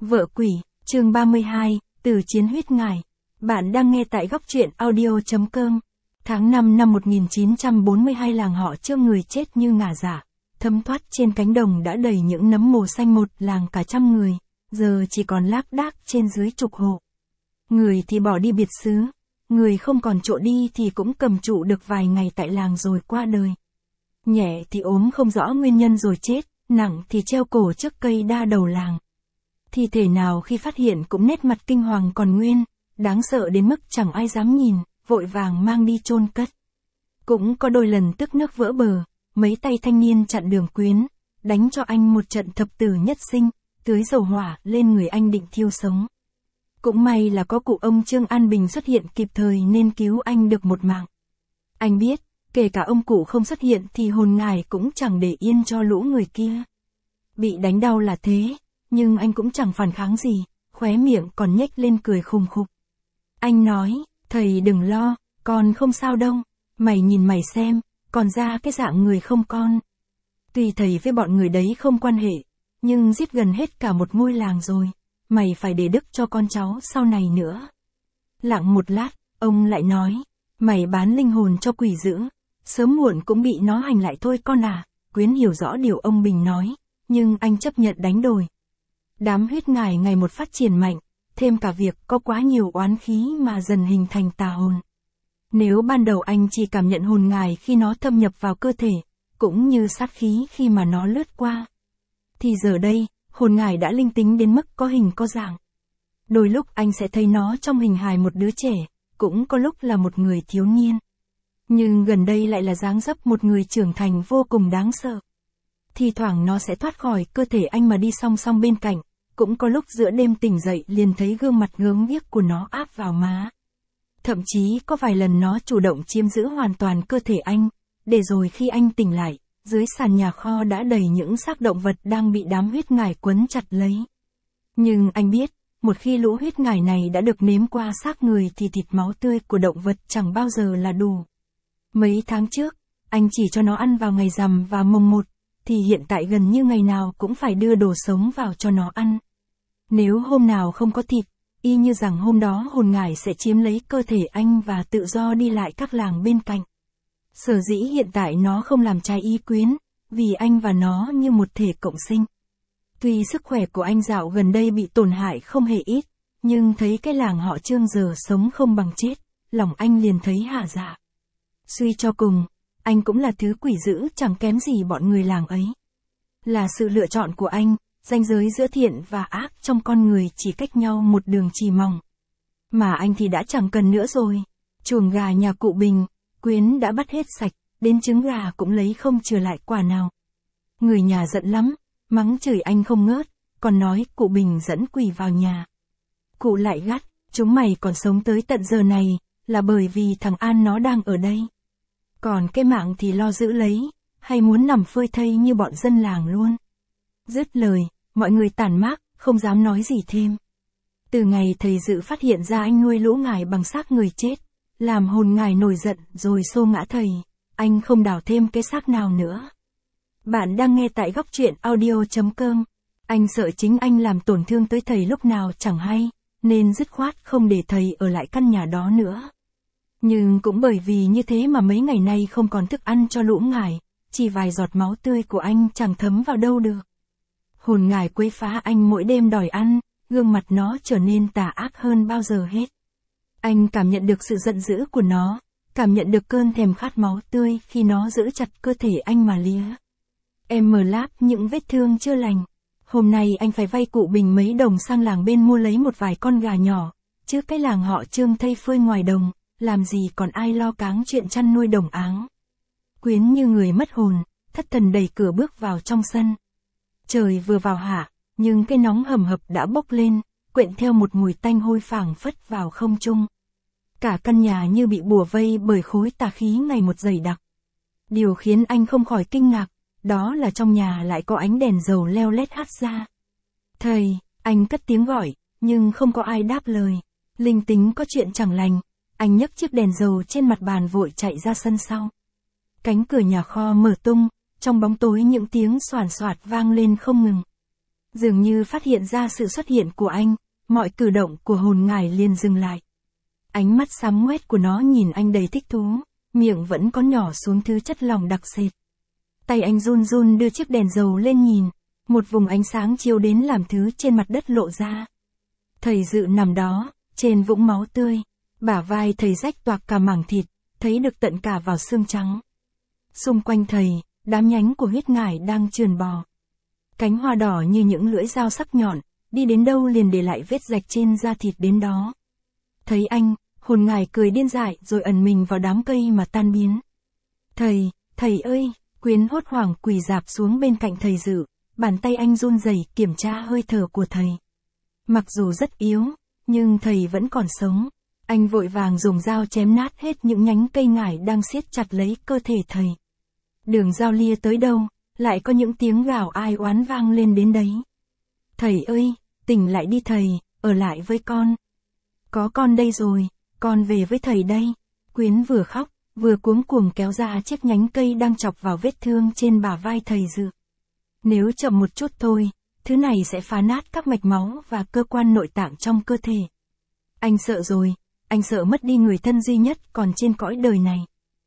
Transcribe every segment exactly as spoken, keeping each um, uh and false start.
Vợ quỷ, chương ba mươi hai, từ chiến huyết ngải. Bạn đang nghe tại góc truyện audio.com. Tháng năm năm một nghìn chín trăm bốn mươi hai, làng họ Trương người chết như ngả dạ. Thấm thoát trên cánh đồng đã đầy những nấm mồ xanh, một làng cả trăm người, giờ chỉ còn lác đác trên dưới chục hộ. Người thì bỏ đi biệt xứ, người không còn chỗ đi thì cũng cầm trụ được vài ngày tại làng rồi qua đời. Nhẹ thì ốm không rõ nguyên nhân rồi chết, nặng thì treo cổ trước cây đa đầu làng. Thi thể nào khi phát hiện cũng nét mặt kinh hoàng còn nguyên, đáng sợ đến mức chẳng ai dám nhìn, vội vàng mang đi chôn cất. Cũng có đôi lần tức nước vỡ bờ, mấy tay thanh niên chặn đường Quyến, đánh cho anh một trận thập tử nhất sinh, tưới dầu hỏa lên người anh định thiêu sống. Cũng may là có cụ ông Trương An Bình xuất hiện kịp thời nên cứu anh được một mạng. Anh biết, kể cả ông cụ không xuất hiện thì hồn ngải cũng chẳng để yên cho lũ người kia. Bị đánh đau là thế, nhưng anh cũng chẳng phản kháng gì, khóe miệng còn nhếch lên cười khùng khục. Anh nói, thầy đừng lo, con không sao đâu, mày nhìn mày xem, còn ra cái dạng người không con. Tuy thầy với bọn người đấy không quan hệ, nhưng giết gần hết cả một ngôi làng rồi, mày phải để đức cho con cháu sau này nữa. Lặng một lát, ông lại nói, mày bán linh hồn cho quỷ dữ, sớm muộn cũng bị nó hành lại thôi con à. Quyến hiểu rõ điều ông Bình nói, nhưng anh chấp nhận đánh đổi. Đám huyết ngải ngày một phát triển mạnh, thêm cả việc có quá nhiều oán khí mà dần hình thành tà hồn. Nếu ban đầu anh chỉ cảm nhận hồn ngải khi nó thâm nhập vào cơ thể, cũng như sát khí khi mà nó lướt qua, thì giờ đây, hồn ngải đã linh tính đến mức có hình có dạng. Đôi lúc anh sẽ thấy nó trong hình hài một đứa trẻ, cũng có lúc là một người thiếu niên. Nhưng gần đây lại là dáng dấp một người trưởng thành vô cùng đáng sợ. Thì thoảng nó sẽ thoát khỏi cơ thể anh mà đi song song bên cạnh, cũng có lúc giữa đêm tỉnh dậy liền thấy gương mặt gớm ghiếc của nó áp vào má. Thậm chí có vài lần nó chủ động chiếm giữ hoàn toàn cơ thể anh, để rồi khi anh tỉnh lại, dưới sàn nhà kho đã đầy những xác động vật đang bị đám huyết ngải quấn chặt lấy. Nhưng anh biết, một khi lũ huyết ngải này đã được nếm qua xác người thì thịt máu tươi của động vật chẳng bao giờ là đủ. Mấy tháng trước, anh chỉ cho nó ăn vào ngày rằm và mồng một, thì hiện tại gần như ngày nào cũng phải đưa đồ sống vào cho nó ăn. Nếu hôm nào không có thịt, y như rằng hôm đó hồn ngải sẽ chiếm lấy cơ thể anh và tự do đi lại các làng bên cạnh. Sở dĩ hiện tại nó không làm trái ý Quyến, vì anh và nó như một thể cộng sinh. Tuy sức khỏe của anh dạo gần đây bị tổn hại không hề ít, nhưng thấy cái làng họ Trương giờ sống không bằng chết, lòng anh liền thấy hả dạ. Suy cho cùng, anh cũng là thứ quỷ dữ chẳng kém gì bọn người làng ấy. Là sự lựa chọn của anh, ranh giới giữa thiện và ác trong con người chỉ cách nhau một đường chì mỏng. Mà anh thì đã chẳng cần nữa rồi. Chuồng gà nhà cụ Bình, Quyến đã bắt hết sạch, đến trứng gà cũng lấy không trừ lại quả nào. Người nhà giận lắm, mắng chửi anh không ngớt, còn nói cụ Bình dẫn quỷ vào nhà. Cụ lại gắt, chúng mày còn sống tới tận giờ này, là bởi vì thằng An nó đang ở đây. Còn cái mạng thì lo giữ lấy, hay muốn nằm phơi thây như bọn dân làng luôn. Dứt lời, mọi người tản mác, không dám nói gì thêm. Từ ngày thầy Dự phát hiện ra anh nuôi lũ ngải bằng xác người chết, làm hồn ngải nổi giận rồi xô ngã thầy, anh không đào thêm cái xác nào nữa. Bạn đang nghe tại góc truyện audio.com. Anh sợ chính anh làm tổn thương tới thầy lúc nào chẳng hay, nên dứt khoát không để thầy ở lại căn nhà đó nữa. Nhưng cũng bởi vì như thế mà mấy ngày nay không còn thức ăn cho lũ ngải, chỉ vài giọt máu tươi của anh chẳng thấm vào đâu được. Hồn ngải quấy phá anh mỗi đêm đòi ăn, gương mặt nó trở nên tà ác hơn bao giờ hết. Anh cảm nhận được sự giận dữ của nó, cảm nhận được cơn thèm khát máu tươi khi nó giữ chặt cơ thể anh mà lía. Em mờ láp những vết thương chưa lành. Hôm nay anh phải vay cụ Bình mấy đồng sang làng bên mua lấy một vài con gà nhỏ, chứ cái làng họ Trương thây phơi ngoài đồng, làm gì còn ai lo cáng chuyện chăn nuôi đồng áng. Quyến như người mất hồn, thất thần đẩy cửa bước vào trong sân. Trời vừa vào hạ, nhưng cái nóng hầm hập đã bốc lên, quyện theo một mùi tanh hôi phảng phất vào không trung. Cả căn nhà như bị bủa vây bởi khối tà khí ngày một dày đặc. Điều khiến anh không khỏi kinh ngạc, đó là trong nhà lại có ánh đèn dầu leo lét hắt ra. Thầy, anh cất tiếng gọi, nhưng không có ai đáp lời. Linh tính có chuyện chẳng lành, anh nhấc chiếc đèn dầu trên mặt bàn vội chạy ra sân sau. Cánh cửa nhà kho mở tung, trong bóng tối những tiếng xoàn xoạt vang lên không ngừng. Dường như phát hiện ra sự xuất hiện của anh, mọi cử động của hồn ngải liền dừng lại. Ánh mắt xám ngoét của nó nhìn anh đầy thích thú, miệng vẫn có nhỏ xuống thứ chất lỏng đặc sệt. Tay anh run run đưa chiếc đèn dầu lên nhìn, một vùng ánh sáng chiếu đến làm thứ trên mặt đất lộ ra. Thầy Dự nằm đó, trên vũng máu tươi, bả vai thầy rách toạc cả mảng thịt, thấy được tận cả vào xương trắng. Xung quanh thầy, đám nhánh của huyết ngải đang trườn bò. Cánh hoa đỏ như những lưỡi dao sắc nhọn, đi đến đâu liền để lại vết rạch trên da thịt đến đó. Thấy anh, hồn ngải cười điên dại rồi ẩn mình vào đám cây mà tan biến. Thầy, thầy ơi, Quyến hốt hoảng quỳ rạp xuống bên cạnh thầy Dự, bàn tay anh run rẩy kiểm tra hơi thở của thầy. Mặc dù rất yếu, nhưng thầy vẫn còn sống. Anh vội vàng dùng dao chém nát hết những nhánh cây ngải đang siết chặt lấy cơ thể thầy. Đường dao lia tới đâu, lại có những tiếng gào ai oán vang lên đến đấy. Thầy ơi, tỉnh lại đi thầy, ở lại với con. Có con đây rồi, con về với thầy đây. Quyến vừa khóc, vừa cuống cuồng kéo ra chiếc nhánh cây đang chọc vào vết thương trên bả vai thầy Dự. Nếu chậm một chút thôi, thứ này sẽ phá nát các mạch máu và cơ quan nội tạng trong cơ thể. Anh sợ rồi, anh sợ mất đi người thân duy nhất còn trên cõi đời này.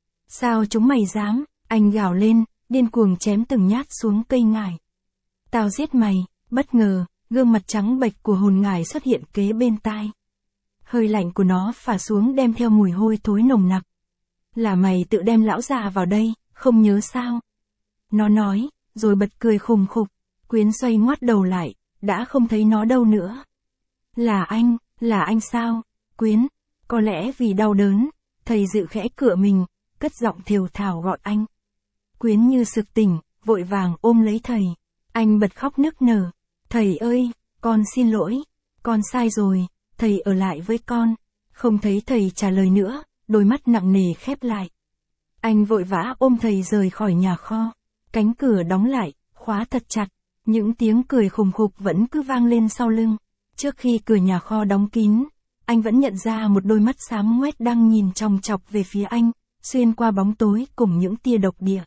Sao chúng mày dám, anh gào lên, điên cuồng chém từng nhát xuống cây ngải. Tao giết mày, bất ngờ, gương mặt trắng bệch của hồn ngải xuất hiện kế bên tai. Hơi lạnh của nó phả xuống đem theo mùi hôi thối nồng nặc. Là mày tự đem lão già vào đây, không nhớ sao? Nó nói, rồi bật cười khùng khục. Quyến xoay ngoắt đầu lại, đã không thấy nó đâu nữa. Là anh, là anh sao? Quyến, có lẽ vì đau đớn, thầy Dự khẽ cựa mình, cất giọng thều thào gọi anh. Quyến như sực tỉnh, vội vàng ôm lấy thầy. Anh bật khóc nức nở. Thầy ơi, con xin lỗi, con sai rồi, thầy ở lại với con. Không thấy thầy trả lời nữa, đôi mắt nặng nề khép lại. Anh vội vã ôm thầy rời khỏi nhà kho. Cánh cửa đóng lại, khóa thật chặt. Những tiếng cười khùng khục vẫn cứ vang lên sau lưng. Trước khi cửa nhà kho đóng kín, anh vẫn nhận ra một đôi mắt xám ngoét đang nhìn chòng chọc về phía anh, xuyên qua bóng tối cùng những tia độc địa.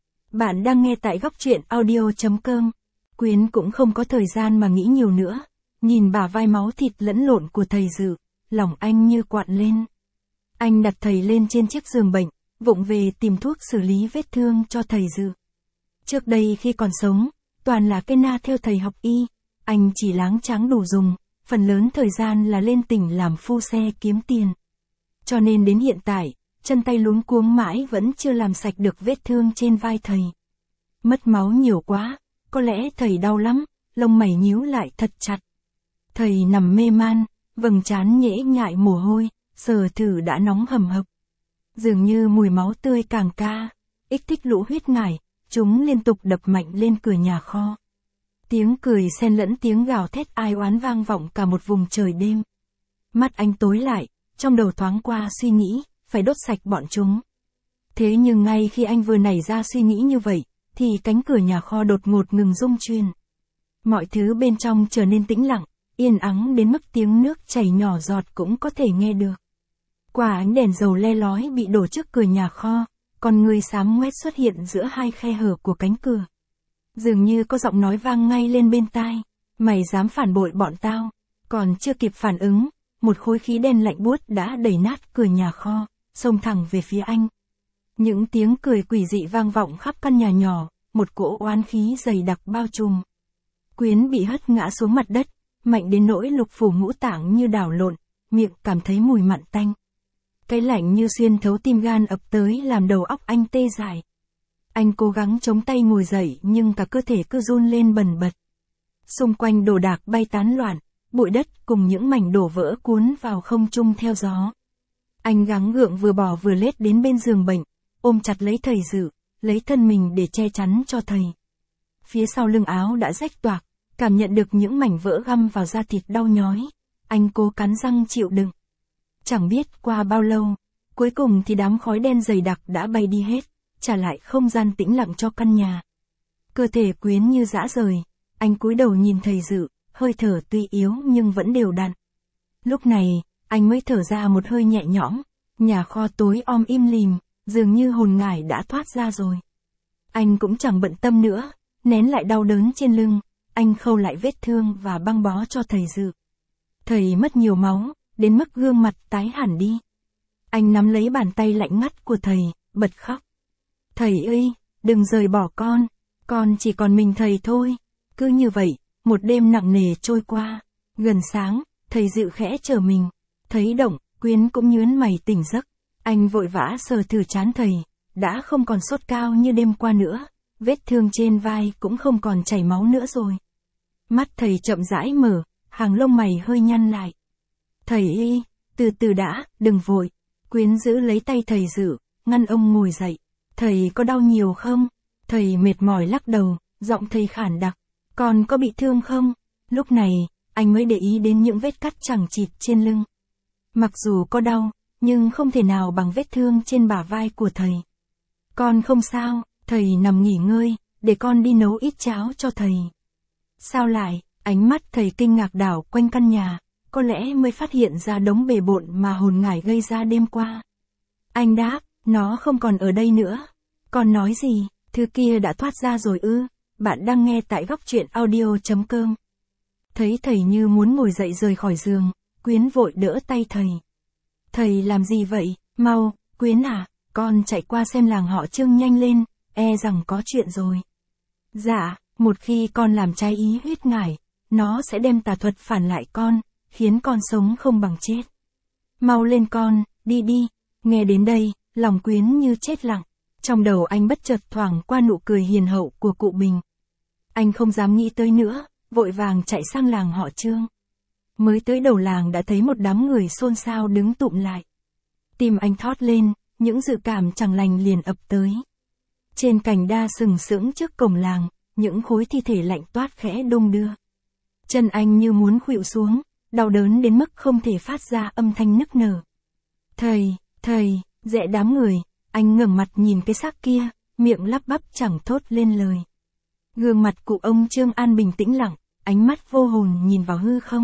Bạn đang nghe tại góc truyện audio chấm com. Quyến cũng không có thời gian mà nghĩ nhiều nữa. Nhìn bả vai máu thịt lẫn lộn của thầy Dự, lòng anh như quặn lên. Anh đặt thầy lên trên chiếc giường bệnh, vụng về tìm thuốc xử lý vết thương cho thầy Dự. Trước đây khi còn sống, toàn là cây na theo thầy học y, anh chỉ láng tráng đủ dùng, phần lớn thời gian là lên tỉnh làm phu xe kiếm tiền. Cho nên đến hiện tại, chân tay luống cuống mãi vẫn chưa làm sạch được vết thương trên vai thầy. Mất máu nhiều quá, có lẽ thầy đau lắm, lông mày nhíu lại thật chặt. Thầy nằm mê man, vầng trán nhễ nhại mồ hôi, sờ thử đã nóng hầm hập. Dường như mùi máu tươi càng ca, ích thích lũ huyết ngải, chúng liên tục đập mạnh lên cửa nhà kho. Tiếng cười xen lẫn tiếng gào thét ai oán vang vọng cả một vùng trời đêm. Mắt anh tối lại, trong đầu thoáng qua suy nghĩ, phải đốt sạch bọn chúng. Thế nhưng ngay khi anh vừa nảy ra suy nghĩ như vậy, thì cánh cửa nhà kho đột ngột ngừng rung truyền. Mọi thứ bên trong trở nên tĩnh lặng, yên ắng đến mức tiếng nước chảy nhỏ giọt cũng có thể nghe được. Qua ánh đèn dầu le lói bị đổ trước cửa nhà kho, con người xám ngoét xuất hiện giữa hai khe hở của cánh cửa. Dường như có giọng nói vang ngay lên bên tai, mày dám phản bội bọn tao. Còn chưa kịp phản ứng, một khối khí đen lạnh buốt đã đẩy nát cửa nhà kho, xông thẳng về phía anh. Những tiếng cười quỷ dị vang vọng khắp căn nhà nhỏ, một cỗ oán khí dày đặc bao trùm. Quyến bị hất ngã xuống mặt đất, mạnh đến nỗi lục phủ ngũ tạng như đảo lộn, miệng cảm thấy mùi mặn tanh. Cái lạnh như xuyên thấu tim gan ập tới làm đầu óc anh tê dại. Anh cố gắng chống tay ngồi dậy nhưng cả cơ thể cứ run lên bần bật. Xung quanh đồ đạc bay tán loạn, bụi đất cùng những mảnh đổ vỡ cuốn vào không trung theo gió. Anh gắng gượng vừa bò vừa lết đến bên giường bệnh, ôm chặt lấy thầy Dự, lấy thân mình để che chắn cho thầy. Phía sau lưng áo đã rách toạc, cảm nhận được những mảnh vỡ găm vào da thịt đau nhói. Anh cố cắn răng chịu đựng. Chẳng biết qua bao lâu, cuối cùng thì đám khói đen dày đặc đã bay đi hết, trả lại không gian tĩnh lặng cho căn nhà. Cơ thể Quyến như rã rời, anh cúi đầu nhìn thầy Dự, hơi thở tuy yếu nhưng vẫn đều đặn. Lúc này, anh mới thở ra một hơi nhẹ nhõm, nhà kho tối om im lìm, dường như hồn ngải đã thoát ra rồi. Anh cũng chẳng bận tâm nữa, nén lại đau đớn trên lưng, anh khâu lại vết thương và băng bó cho thầy Dự. Thầy mất nhiều máu, đến mức gương mặt tái hẳn đi. Anh nắm lấy bàn tay lạnh ngắt của thầy, bật khóc. Thầy ơi, đừng rời bỏ con, con chỉ còn mình thầy thôi. Cứ như vậy, một đêm nặng nề trôi qua. Gần sáng, thầy Dự khẽ trở mình. Thấy Động, Quyến cũng nhớn mày tỉnh giấc. Anh vội vã sờ thử trán thầy, đã không còn sốt cao như đêm qua nữa. Vết thương trên vai cũng không còn chảy máu nữa rồi. Mắt thầy chậm rãi mở, hàng lông mày hơi nhăn lại. Thầy y, từ từ đã, đừng vội. Quyến giữ lấy tay thầy Dự, ngăn ông ngồi dậy. Thầy có đau nhiều không? Thầy mệt mỏi lắc đầu, giọng thầy khản đặc. Con có bị thương không? Lúc này, anh mới để ý đến những vết cắt chằng chịt trên lưng. Mặc dù có đau, nhưng không thể nào bằng vết thương trên bả vai của thầy. Con không sao, thầy nằm nghỉ ngơi, để con đi nấu ít cháo cho thầy. Sao lại? Ánh mắt thầy kinh ngạc đảo quanh căn nhà, có lẽ mới phát hiện ra đống bề bộn mà hồn ngải gây ra đêm qua. Anh đáp, nó không còn ở đây nữa. Con nói gì, thứ kia đã thoát ra rồi ư? Bạn đang nghe tại góc truyện audio chấm com. Thấy thầy như muốn ngồi dậy rời khỏi giường, Quyến vội đỡ tay thầy. Thầy làm gì vậy? Mau, Quyến à, con chạy qua xem làng họ Trương nhanh lên, e rằng có chuyện rồi. Dạ, một khi con làm trái ý huyết ngải, nó sẽ đem tà thuật phản lại con, khiến con sống không bằng chết. Mau lên con, đi đi. Nghe đến đây, lòng Quyến như chết lặng. Trong đầu anh bất chợt thoảng qua nụ cười hiền hậu của cụ Bình. Anh không dám nghĩ tới nữa, vội vàng chạy sang làng họ Trương. Mới tới đầu làng đã thấy một đám người xôn xao đứng tụm lại. Tim anh thót lên, những dự cảm chẳng lành liền ập tới. Trên cành đa sừng sững trước cổng làng, những khối thi thể lạnh toát khẽ đung đưa. Chân anh như muốn khuỵu xuống, đau đớn đến mức không thể phát ra âm thanh nức nở. Thầy, thầy, dẹ đám người, anh ngẩng mặt nhìn cái xác kia, miệng lắp bắp chẳng thốt lên lời. Gương mặt cụ ông Trương An bình tĩnh lặng, ánh mắt vô hồn nhìn vào hư không.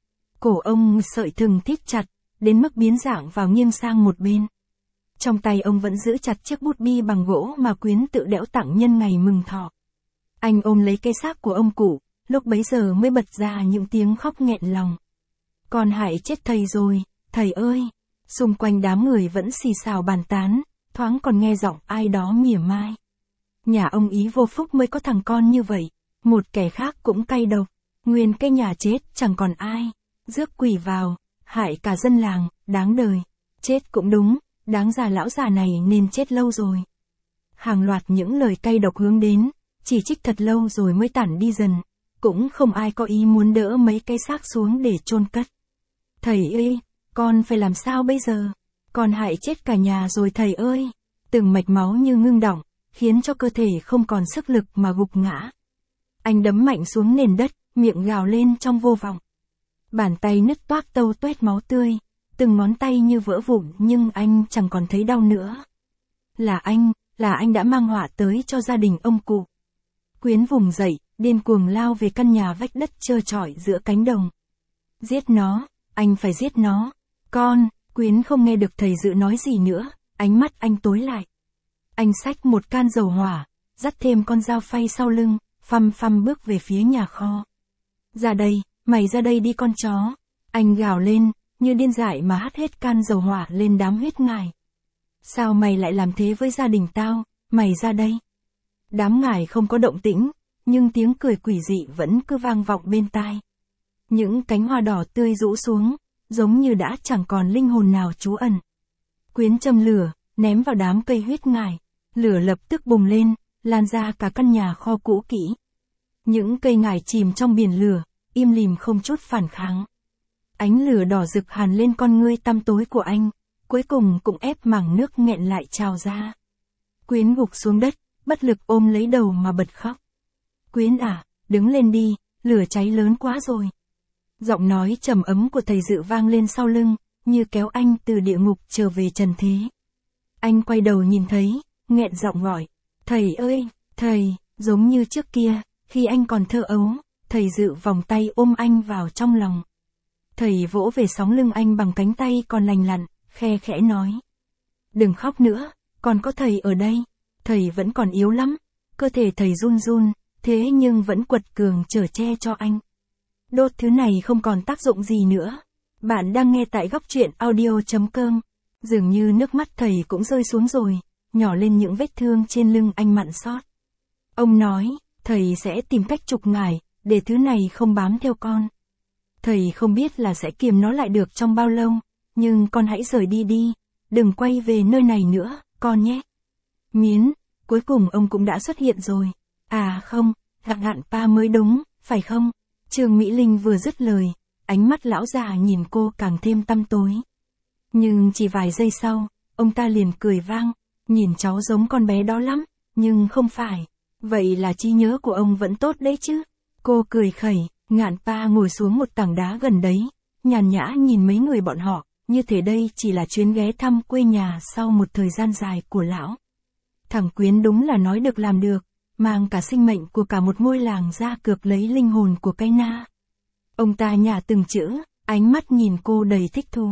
Cổ ông sợi thừng thít chặt, đến mức biến dạng vào nghiêng sang một bên. Trong tay ông vẫn giữ chặt chiếc bút bi bằng gỗ mà Quyến tự đẽo tặng nhân ngày mừng thọ. Anh ôm lấy cái xác của ông cụ, lúc bấy giờ mới bật ra những tiếng khóc nghẹn lòng. Con hại chết thầy rồi, thầy ơi! Xung quanh đám người vẫn xì xào bàn tán, thoáng còn nghe giọng ai đó mỉa mai. Nhà ông Ý vô phúc mới có thằng con như vậy, một kẻ khác cũng cay độc, nguyên cái nhà chết chẳng còn ai, rước quỷ vào, hại cả dân làng, đáng đời, chết cũng đúng, đáng ra lão già này nên chết lâu rồi. Hàng loạt những lời cay độc hướng đến, chỉ trích thật lâu rồi mới tản đi dần, cũng không ai có ý muốn đỡ mấy cái xác xuống để chôn cất. Thầy ơi, con phải làm sao bây giờ? Con hại chết cả nhà rồi thầy ơi! Từng mạch máu như ngưng đọng, khiến cho cơ thể không còn sức lực mà gục ngã. Anh đấm mạnh xuống nền đất, miệng gào lên trong vô vọng. Bàn tay nứt toác tâu tuét máu tươi, từng ngón tay như vỡ vụn nhưng anh chẳng còn thấy đau nữa. Là anh, là anh đã mang họa tới cho gia đình ông cụ. Quyến vùng dậy, điên cuồng lao về căn nhà vách đất trơ trọi giữa cánh đồng. Giết nó, anh phải giết nó. Con, Quyến không nghe được thầy Dự nói gì nữa, ánh mắt anh tối lại. Anh xách một can dầu hỏa, dắt thêm con dao phay sau lưng, phăm phăm bước về phía nhà kho. Ra đây, mày ra đây đi con chó. Anh gào lên, như điên dại mà hắt hết can dầu hỏa lên đám huyết ngải. Sao mày lại làm thế với gia đình tao, mày ra đây. Đám ngải không có động tĩnh, nhưng tiếng cười quỷ dị vẫn cứ vang vọng bên tai. Những cánh hoa đỏ tươi rũ xuống, giống như đã chẳng còn linh hồn nào trú ẩn. Quyến châm lửa, ném vào đám cây huyết ngải, lửa lập tức bùng lên, lan ra cả căn nhà kho cũ kỹ. Những cây ngải chìm trong biển lửa, im lìm không chút phản kháng. Ánh lửa đỏ rực hàn lên con ngươi tăm tối của anh, cuối cùng cũng ép mảng nước nghẹn lại trào ra. Quyến gục xuống đất, bất lực ôm lấy đầu mà bật khóc. Quyến à, đứng lên đi, lửa cháy lớn quá rồi. Giọng nói trầm ấm của thầy Dự vang lên sau lưng, như kéo anh từ địa ngục trở về trần thế. Anh quay đầu nhìn thấy, nghẹn giọng gọi, thầy ơi, thầy, giống như trước kia, khi anh còn thơ ấu, thầy Dự vòng tay ôm anh vào trong lòng. Thầy vỗ về sóng lưng anh bằng cánh tay còn lành lặn, khe khẽ nói. Đừng khóc nữa, còn có thầy ở đây, thầy vẫn còn yếu lắm, cơ thể thầy run run, thế nhưng vẫn quật cường chở che cho anh. Đốt thứ này không còn tác dụng gì nữa. Bạn đang nghe tại góc truyện audio.com. Dường như nước mắt thầy cũng rơi xuống rồi, nhỏ lên những vết thương trên lưng anh mặn xót. Ông nói, thầy sẽ tìm cách trục ngải, để thứ này không bám theo con. Thầy không biết là sẽ kiềm nó lại được trong bao lâu, nhưng con hãy rời đi đi, đừng quay về nơi này nữa, con nhé. Miến, cuối cùng ông cũng đã xuất hiện rồi. À không, Ngạn Ngạn Pa mới đúng, phải không? Trương Mỹ Linh vừa dứt lời, ánh mắt lão già nhìn cô càng thêm tăm tối. Nhưng chỉ vài giây sau, ông ta liền cười vang, nhìn cháu giống con bé đó lắm, nhưng không phải. Vậy là trí nhớ của ông vẫn tốt đấy chứ? Cô cười khẩy, Ngạn Pa ngồi xuống một tảng đá gần đấy, nhàn nhã nhìn mấy người bọn họ, như thể đây chỉ là chuyến ghé thăm quê nhà sau một thời gian dài của lão. Thằng Quyến đúng là nói được làm được, mang cả sinh mệnh của cả một ngôi làng ra cược lấy linh hồn của cây na. Ông ta nhả từng chữ, ánh mắt nhìn cô đầy thích thú.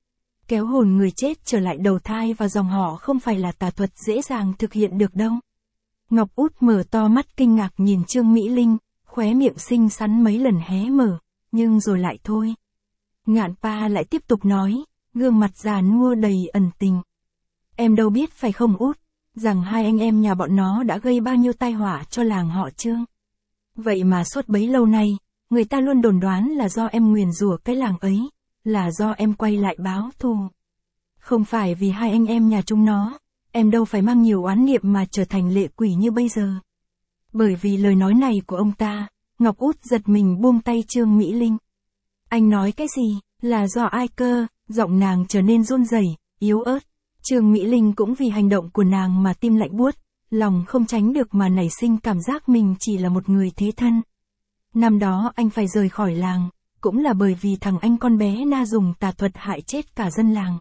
Kéo hồn người chết trở lại đầu thai và dòng họ không phải là tà thuật dễ dàng thực hiện được đâu. Ngọc Út mở to mắt kinh ngạc nhìn Trương Mỹ Linh, khóe miệng xinh xắn mấy lần hé mở, nhưng rồi lại thôi. Ngạn Pa lại tiếp tục nói, gương mặt già nua đầy ẩn tình. Em đâu biết phải không Út, rằng hai anh em nhà bọn nó đã gây bao nhiêu tai họa cho làng họ Trương. Vậy mà suốt bấy lâu nay, người ta luôn đồn đoán là do em nguyền rủa cái làng ấy, là do em quay lại báo thù. Không phải vì hai anh em nhà chúng nó, em đâu phải mang nhiều oán niệm mà trở thành lệ quỷ như bây giờ. Bởi vì lời nói này của ông ta, Ngọc Út giật mình buông tay Trương Mỹ Linh. Anh nói cái gì, là do ai cơ? Giọng nàng trở nên run rẩy, yếu ớt. Trương Mỹ Linh cũng vì hành động của nàng mà tim lạnh buốt, lòng không tránh được mà nảy sinh cảm giác mình chỉ là một người thế thân. Năm đó anh phải rời khỏi làng, cũng là bởi vì thằng anh con bé na dùng tà thuật hại chết cả dân làng.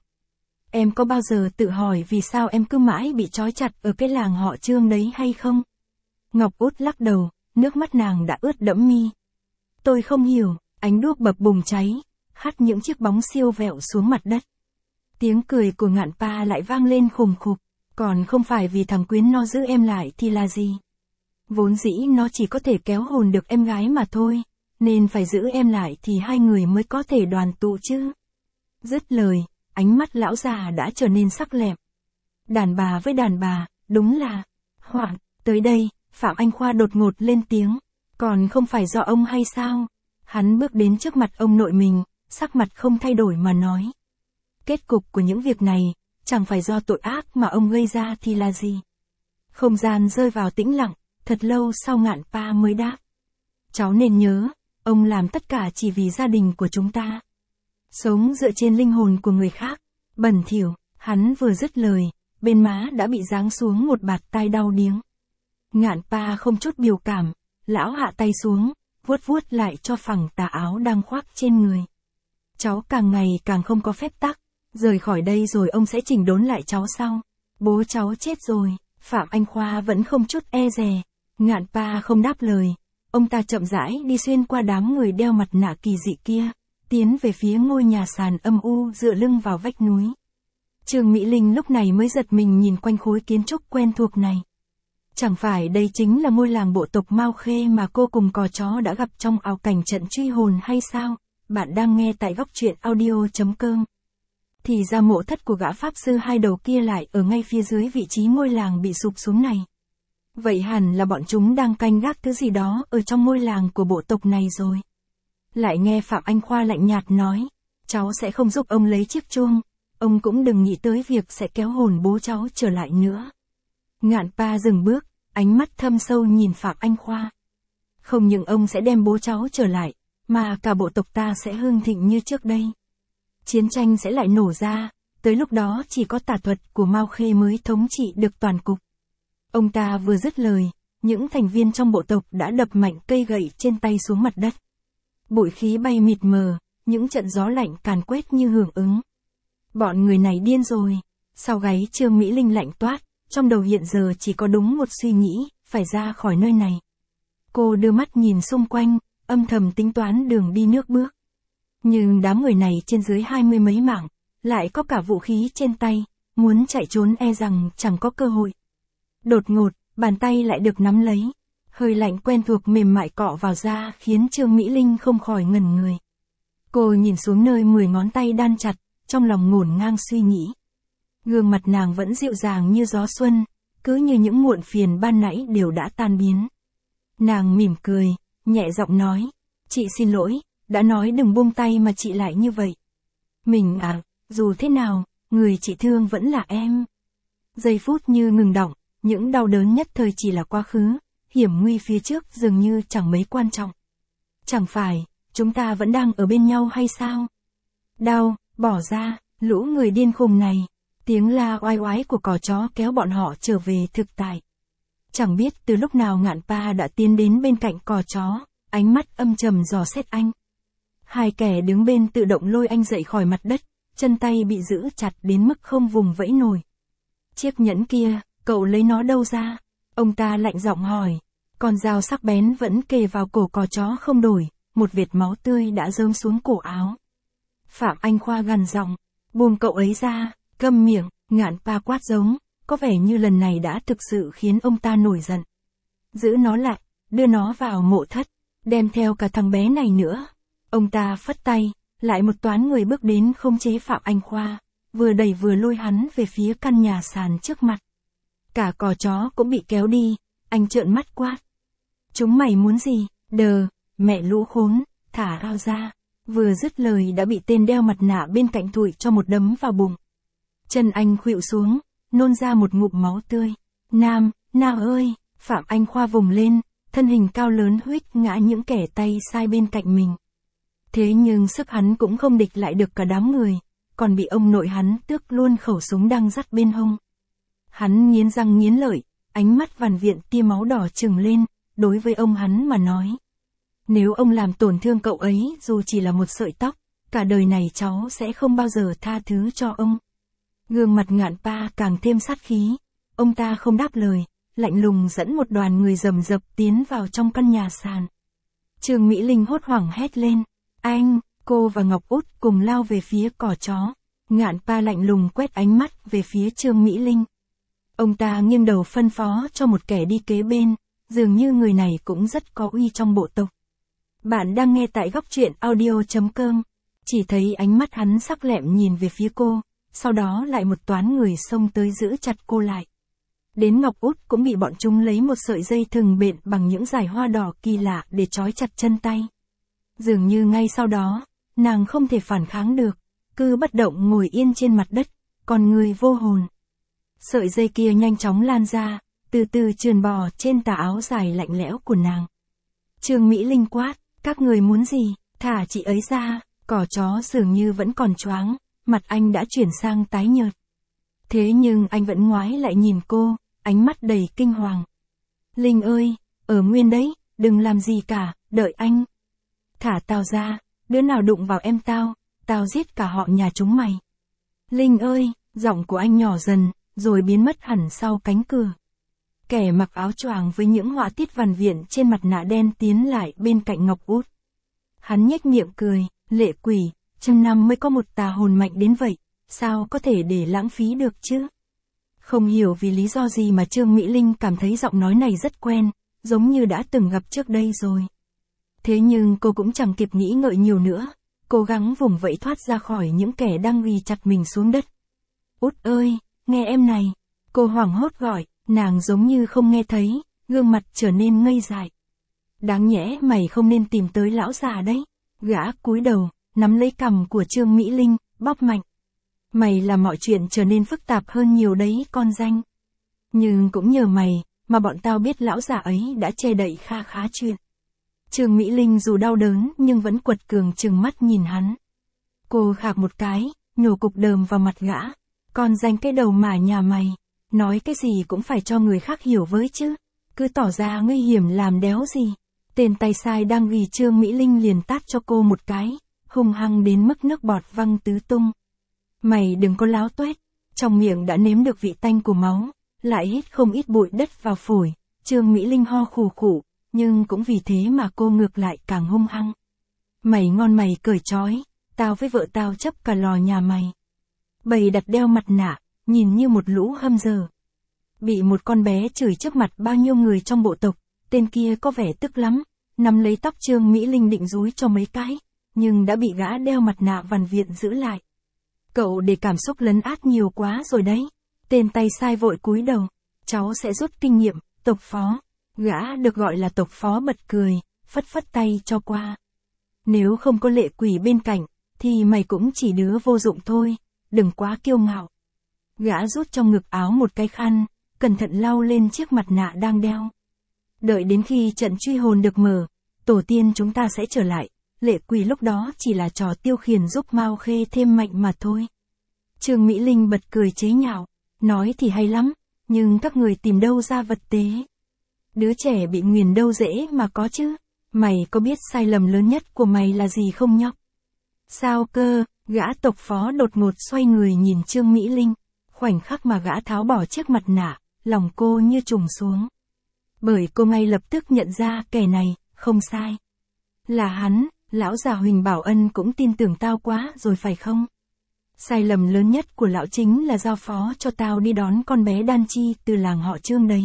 Em có bao giờ tự hỏi vì sao em cứ mãi bị trói chặt ở cái làng họ Trương đấy hay không? Ngọc Út lắc đầu, nước mắt nàng đã ướt đẫm mi. Tôi không hiểu, ánh đuốc bập bùng cháy, hắt những chiếc bóng siêu vẹo xuống mặt đất. Tiếng cười của Ngạn Pa lại vang lên khùng khục, còn không phải vì thằng Quyến nó giữ em lại thì là gì? Vốn dĩ nó chỉ có thể kéo hồn được em gái mà thôi, nên phải giữ em lại thì hai người mới có thể đoàn tụ chứ. Dứt lời, ánh mắt lão già đã trở nên sắc lẹm. Đàn bà với đàn bà, đúng là... Hoảng, tới đây, Phạm Anh Khoa đột ngột lên tiếng, còn không phải do ông hay sao? Hắn bước đến trước mặt ông nội mình, sắc mặt không thay đổi mà nói. Kết cục của những việc này, chẳng phải do tội ác mà ông gây ra thì là gì? Không gian rơi vào tĩnh lặng, thật lâu sau Ngạn Pa mới đáp. Cháu nên nhớ, ông làm tất cả chỉ vì gia đình của chúng ta. Sống dựa trên linh hồn của người khác, bẩn thỉu, hắn vừa dứt lời, bên má đã bị giáng xuống một bạt tai đau điếng. Ngạn Pa không chút biểu cảm, lão hạ tay xuống, vuốt vuốt lại cho phẳng tà áo đang khoác trên người. Cháu càng ngày càng không có phép tắc, rời khỏi đây rồi ông sẽ chỉnh đốn lại cháu sau. Bố cháu chết rồi, Phạm Anh Khoa vẫn không chút e dè. Ngạn Pa không đáp lời, ông ta chậm rãi đi xuyên qua đám người đeo mặt nạ kỳ dị kia, tiến về phía ngôi nhà sàn âm u dựa lưng vào vách núi. Trương Mỹ Linh lúc này mới giật mình nhìn quanh khối kiến trúc quen thuộc này. Chẳng phải đây chính là ngôi làng bộ tộc Mao Khê mà cô cùng cò chó đã gặp trong ảo cảnh trận truy hồn hay sao? Bạn đang nghe tại góc truyện audio.com. Thì ra mộ thất của gã pháp sư hai đầu kia lại ở ngay phía dưới vị trí ngôi làng bị sụp xuống này. Vậy hẳn là bọn chúng đang canh gác thứ gì đó ở trong ngôi làng của bộ tộc này rồi. Lại nghe Phạm Anh Khoa lạnh nhạt nói, cháu sẽ không giúp ông lấy chiếc chuông, ông cũng đừng nghĩ tới việc sẽ kéo hồn bố cháu trở lại nữa. Ngạn Pa dừng bước, ánh mắt thâm sâu nhìn Phạm Anh Khoa. Không những ông sẽ đem bố cháu trở lại, mà cả bộ tộc ta sẽ hưng thịnh như trước đây. Chiến tranh sẽ lại nổ ra, tới lúc đó chỉ có tà thuật của Mao Khê mới thống trị được toàn cục. Ông ta vừa dứt lời, những thành viên trong bộ tộc đã đập mạnh cây gậy trên tay xuống mặt đất. Bụi khí bay mịt mờ, những trận gió lạnh càn quét như hưởng ứng. Bọn người này điên rồi. Sau gáy Trương Mỹ Linh lạnh toát, trong đầu hiện giờ chỉ có đúng một suy nghĩ, phải ra khỏi nơi này. Cô đưa mắt nhìn xung quanh, âm thầm tính toán đường đi nước bước. Nhưng đám người này trên dưới hai mươi mấy mạng, lại có cả vũ khí trên tay, muốn chạy trốn e rằng chẳng có cơ hội. Đột ngột, bàn tay lại được nắm lấy. Hơi lạnh quen thuộc mềm mại cọ vào da khiến Trương Mỹ Linh không khỏi ngẩn người. Cô nhìn xuống nơi mười ngón tay đan chặt, trong lòng ngổn ngang suy nghĩ. Gương mặt nàng vẫn dịu dàng như gió xuân, cứ như những muộn phiền ban nãy đều đã tan biến. Nàng mỉm cười, nhẹ giọng nói, chị xin lỗi, đã nói đừng buông tay mà chị lại như vậy. Mình à, dù thế nào, người chị thương vẫn là em. Giây phút như ngừng đọng, những đau đớn nhất thời chỉ là quá khứ, hiểm nguy phía trước dường như chẳng mấy quan trọng. Chẳng phải, chúng ta vẫn đang ở bên nhau hay sao? Đau, bỏ ra, lũ người điên khùng này. Tiếng la oai oái của cò chó kéo bọn họ trở về thực tại. Chẳng biết từ lúc nào Ngạn Pa đã tiến đến bên cạnh cò chó, ánh mắt âm trầm dò xét anh. Hai kẻ đứng bên tự động lôi anh dậy khỏi mặt đất, chân tay bị giữ chặt đến mức không vùng vẫy nổi. Chiếc nhẫn kia, cậu lấy nó đâu ra? Ông ta lạnh giọng hỏi. Con dao sắc bén vẫn kề vào cổ cò chó không đổi, một vệt máu tươi đã rơi xuống cổ áo. Phạm Anh Khoa gằn giọng, buông cậu ấy ra, câm miệng. Ngạn Pa quát giống, có vẻ như lần này đã thực sự khiến ông ta nổi giận. Giữ nó lại, đưa nó vào mộ thất, đem theo cả thằng bé này nữa. Ông ta phất tay, lại một toán người bước đến khống chế Phạm Anh Khoa, vừa đẩy vừa lôi hắn về phía căn nhà sàn trước mặt. Cả cò chó cũng bị kéo đi, anh trợn mắt quát. Chúng mày muốn gì? Đờ, mẹ lũ khốn, thả tao ra. Vừa dứt lời đã bị tên đeo mặt nạ bên cạnh thụi cho một đấm vào bụng. Chân anh khuỵu xuống, nôn ra một ngụm máu tươi. Nam, nào ơi, Phạm Anh Khoa vùng lên, thân hình cao lớn huých ngã những kẻ tay sai bên cạnh mình. Thế nhưng sức hắn cũng không địch lại được cả đám người, còn bị ông nội hắn tước luôn khẩu súng đang dắt bên hông. Hắn nghiến răng nghiến lợi, ánh mắt vằn viện tia máu đỏ trừng lên, đối với ông hắn mà nói. Nếu ông làm tổn thương cậu ấy dù chỉ là một sợi tóc, cả đời này cháu sẽ không bao giờ tha thứ cho ông. Gương mặt Ngạn Pa càng thêm sát khí, ông ta không đáp lời, lạnh lùng dẫn một đoàn người rầm rập tiến vào trong căn nhà sàn. Trương Mỹ Linh hốt hoảng hét lên, anh, cô và Ngọc Út cùng lao về phía cò chó. Ngạn Pa lạnh lùng quét ánh mắt về phía Trương Mỹ Linh. Ông ta nghiêng đầu phân phó cho một kẻ đi kế bên, dường như người này cũng rất có uy trong bộ tộc. Bạn đang nghe tại góc truyện audio chấm com, chỉ thấy ánh mắt hắn sắc lẹm nhìn về phía cô, sau đó lại một toán người xông tới giữ chặt cô lại. Đến Ngọc Út cũng bị bọn chúng lấy một sợi dây thừng bện bằng những dải hoa đỏ kỳ lạ để trói chặt chân tay. Dường như ngay sau đó, nàng không thể phản kháng được, cứ bất động ngồi yên trên mặt đất, còn người vô hồn. Sợi dây kia nhanh chóng lan ra, từ từ trườn bò trên tà áo dài lạnh lẽo của nàng. Trương Mỹ Linh quát, các người muốn gì, thả chị ấy ra. Cò chó dường như vẫn còn choáng, mặt anh đã chuyển sang tái nhợt. Thế nhưng anh vẫn ngoái lại nhìn cô, ánh mắt đầy kinh hoàng. Linh ơi, ở nguyên đấy, đừng làm gì cả, đợi anh. Thả tao ra, đứa nào đụng vào em tao, tao giết cả họ nhà chúng mày. Linh ơi, giọng của anh nhỏ dần, rồi biến mất hẳn sau cánh cửa. Kẻ mặc áo choàng với những họa tiết vằn viện trên mặt nạ đen tiến lại bên cạnh Ngọc Út. Hắn nhếch miệng cười, lệ quỷ, trăm năm mới có một tà hồn mạnh đến vậy, sao có thể để lãng phí được chứ? Không hiểu vì lý do gì mà Trương Mỹ Linh cảm thấy giọng nói này rất quen, giống như đã từng gặp trước đây rồi. Thế nhưng cô cũng chẳng kịp nghĩ ngợi nhiều nữa, cố gắng vùng vẫy thoát ra khỏi những kẻ đang ghi chặt mình xuống đất. Út ơi, nghe em này. Cô hoảng hốt gọi, nàng giống như không nghe thấy, gương mặt trở nên ngây dại. Đáng nhẽ mày không nên tìm tới lão già đấy. Gã cúi đầu, nắm lấy cằm của Trương Mỹ Linh, bóp mạnh. Mày làm mọi chuyện trở nên phức tạp hơn nhiều đấy con danh. Nhưng cũng nhờ mày, mà bọn tao biết lão già ấy đã che đậy kha khá chuyện. Trương Mỹ Linh dù đau đớn nhưng vẫn quật cường trừng mắt nhìn hắn. Cô khạc một cái, nhổ cục đờm vào mặt gã. Con danh cái đầu mà nhà mày, nói cái gì cũng phải cho người khác hiểu với chứ. Cứ tỏ ra nguy hiểm làm đéo gì. Tên tay sai đang ghi Trương Mỹ Linh liền tát cho cô một cái, hung hăng đến mức nước bọt văng tứ tung. Mày đừng có láo tuét, trong miệng đã nếm được vị tanh của máu, lại hít không ít bụi đất vào phổi. Trương Mỹ Linh ho khủ khủ, nhưng cũng vì thế mà cô ngược lại càng hung hăng. Mày ngon mày cởi trói, tao với vợ tao chấp cả lò nhà mày. Bầy đặt đeo mặt nạ, nhìn như một lũ hâm dờ. Bị một con bé chửi trước mặt bao nhiêu người trong bộ tộc, Tên kia có vẻ tức lắm, nắm lấy tóc Trương Mỹ Linh định dúi cho mấy cái, nhưng đã bị gã đeo mặt nạ vằn viện giữ lại. Cậu để cảm xúc lấn át nhiều quá rồi đấy. Tên tay sai vội cúi đầu. Cháu sẽ rút kinh nghiệm, tộc phó. Gã được gọi là tộc phó bật cười, phất phất tay cho qua. Nếu không có lệ quỷ bên cạnh, thì mày cũng chỉ đứa vô dụng thôi, đừng quá kiêu ngạo. Gã rút trong ngực áo một cái khăn, cẩn thận lau lên chiếc mặt nạ đang đeo. Đợi đến khi trận truy hồn được mở, tổ tiên chúng ta sẽ trở lại, lệ quỷ lúc đó chỉ là trò tiêu khiển giúp Mao Khê thêm mạnh mà thôi. Trương Mỹ Linh bật cười chế nhạo, nói thì hay lắm, nhưng các người tìm đâu ra vật tế. Đứa trẻ bị nguyền đâu dễ mà có chứ, mày có biết sai lầm lớn nhất của mày là gì không nhóc? Sao cơ, gã tộc phó đột ngột xoay người nhìn Trương Mỹ Linh, khoảnh khắc mà gã tháo bỏ chiếc mặt nạ, lòng cô như trùng xuống. Bởi cô ngay lập tức nhận ra kẻ này, không sai. Là hắn, lão già Huỳnh Bảo Ân cũng tin tưởng tao quá rồi phải không? Sai lầm lớn nhất của lão chính là giao phó cho tao đi đón con bé Đan Chi từ làng họ Trương đấy.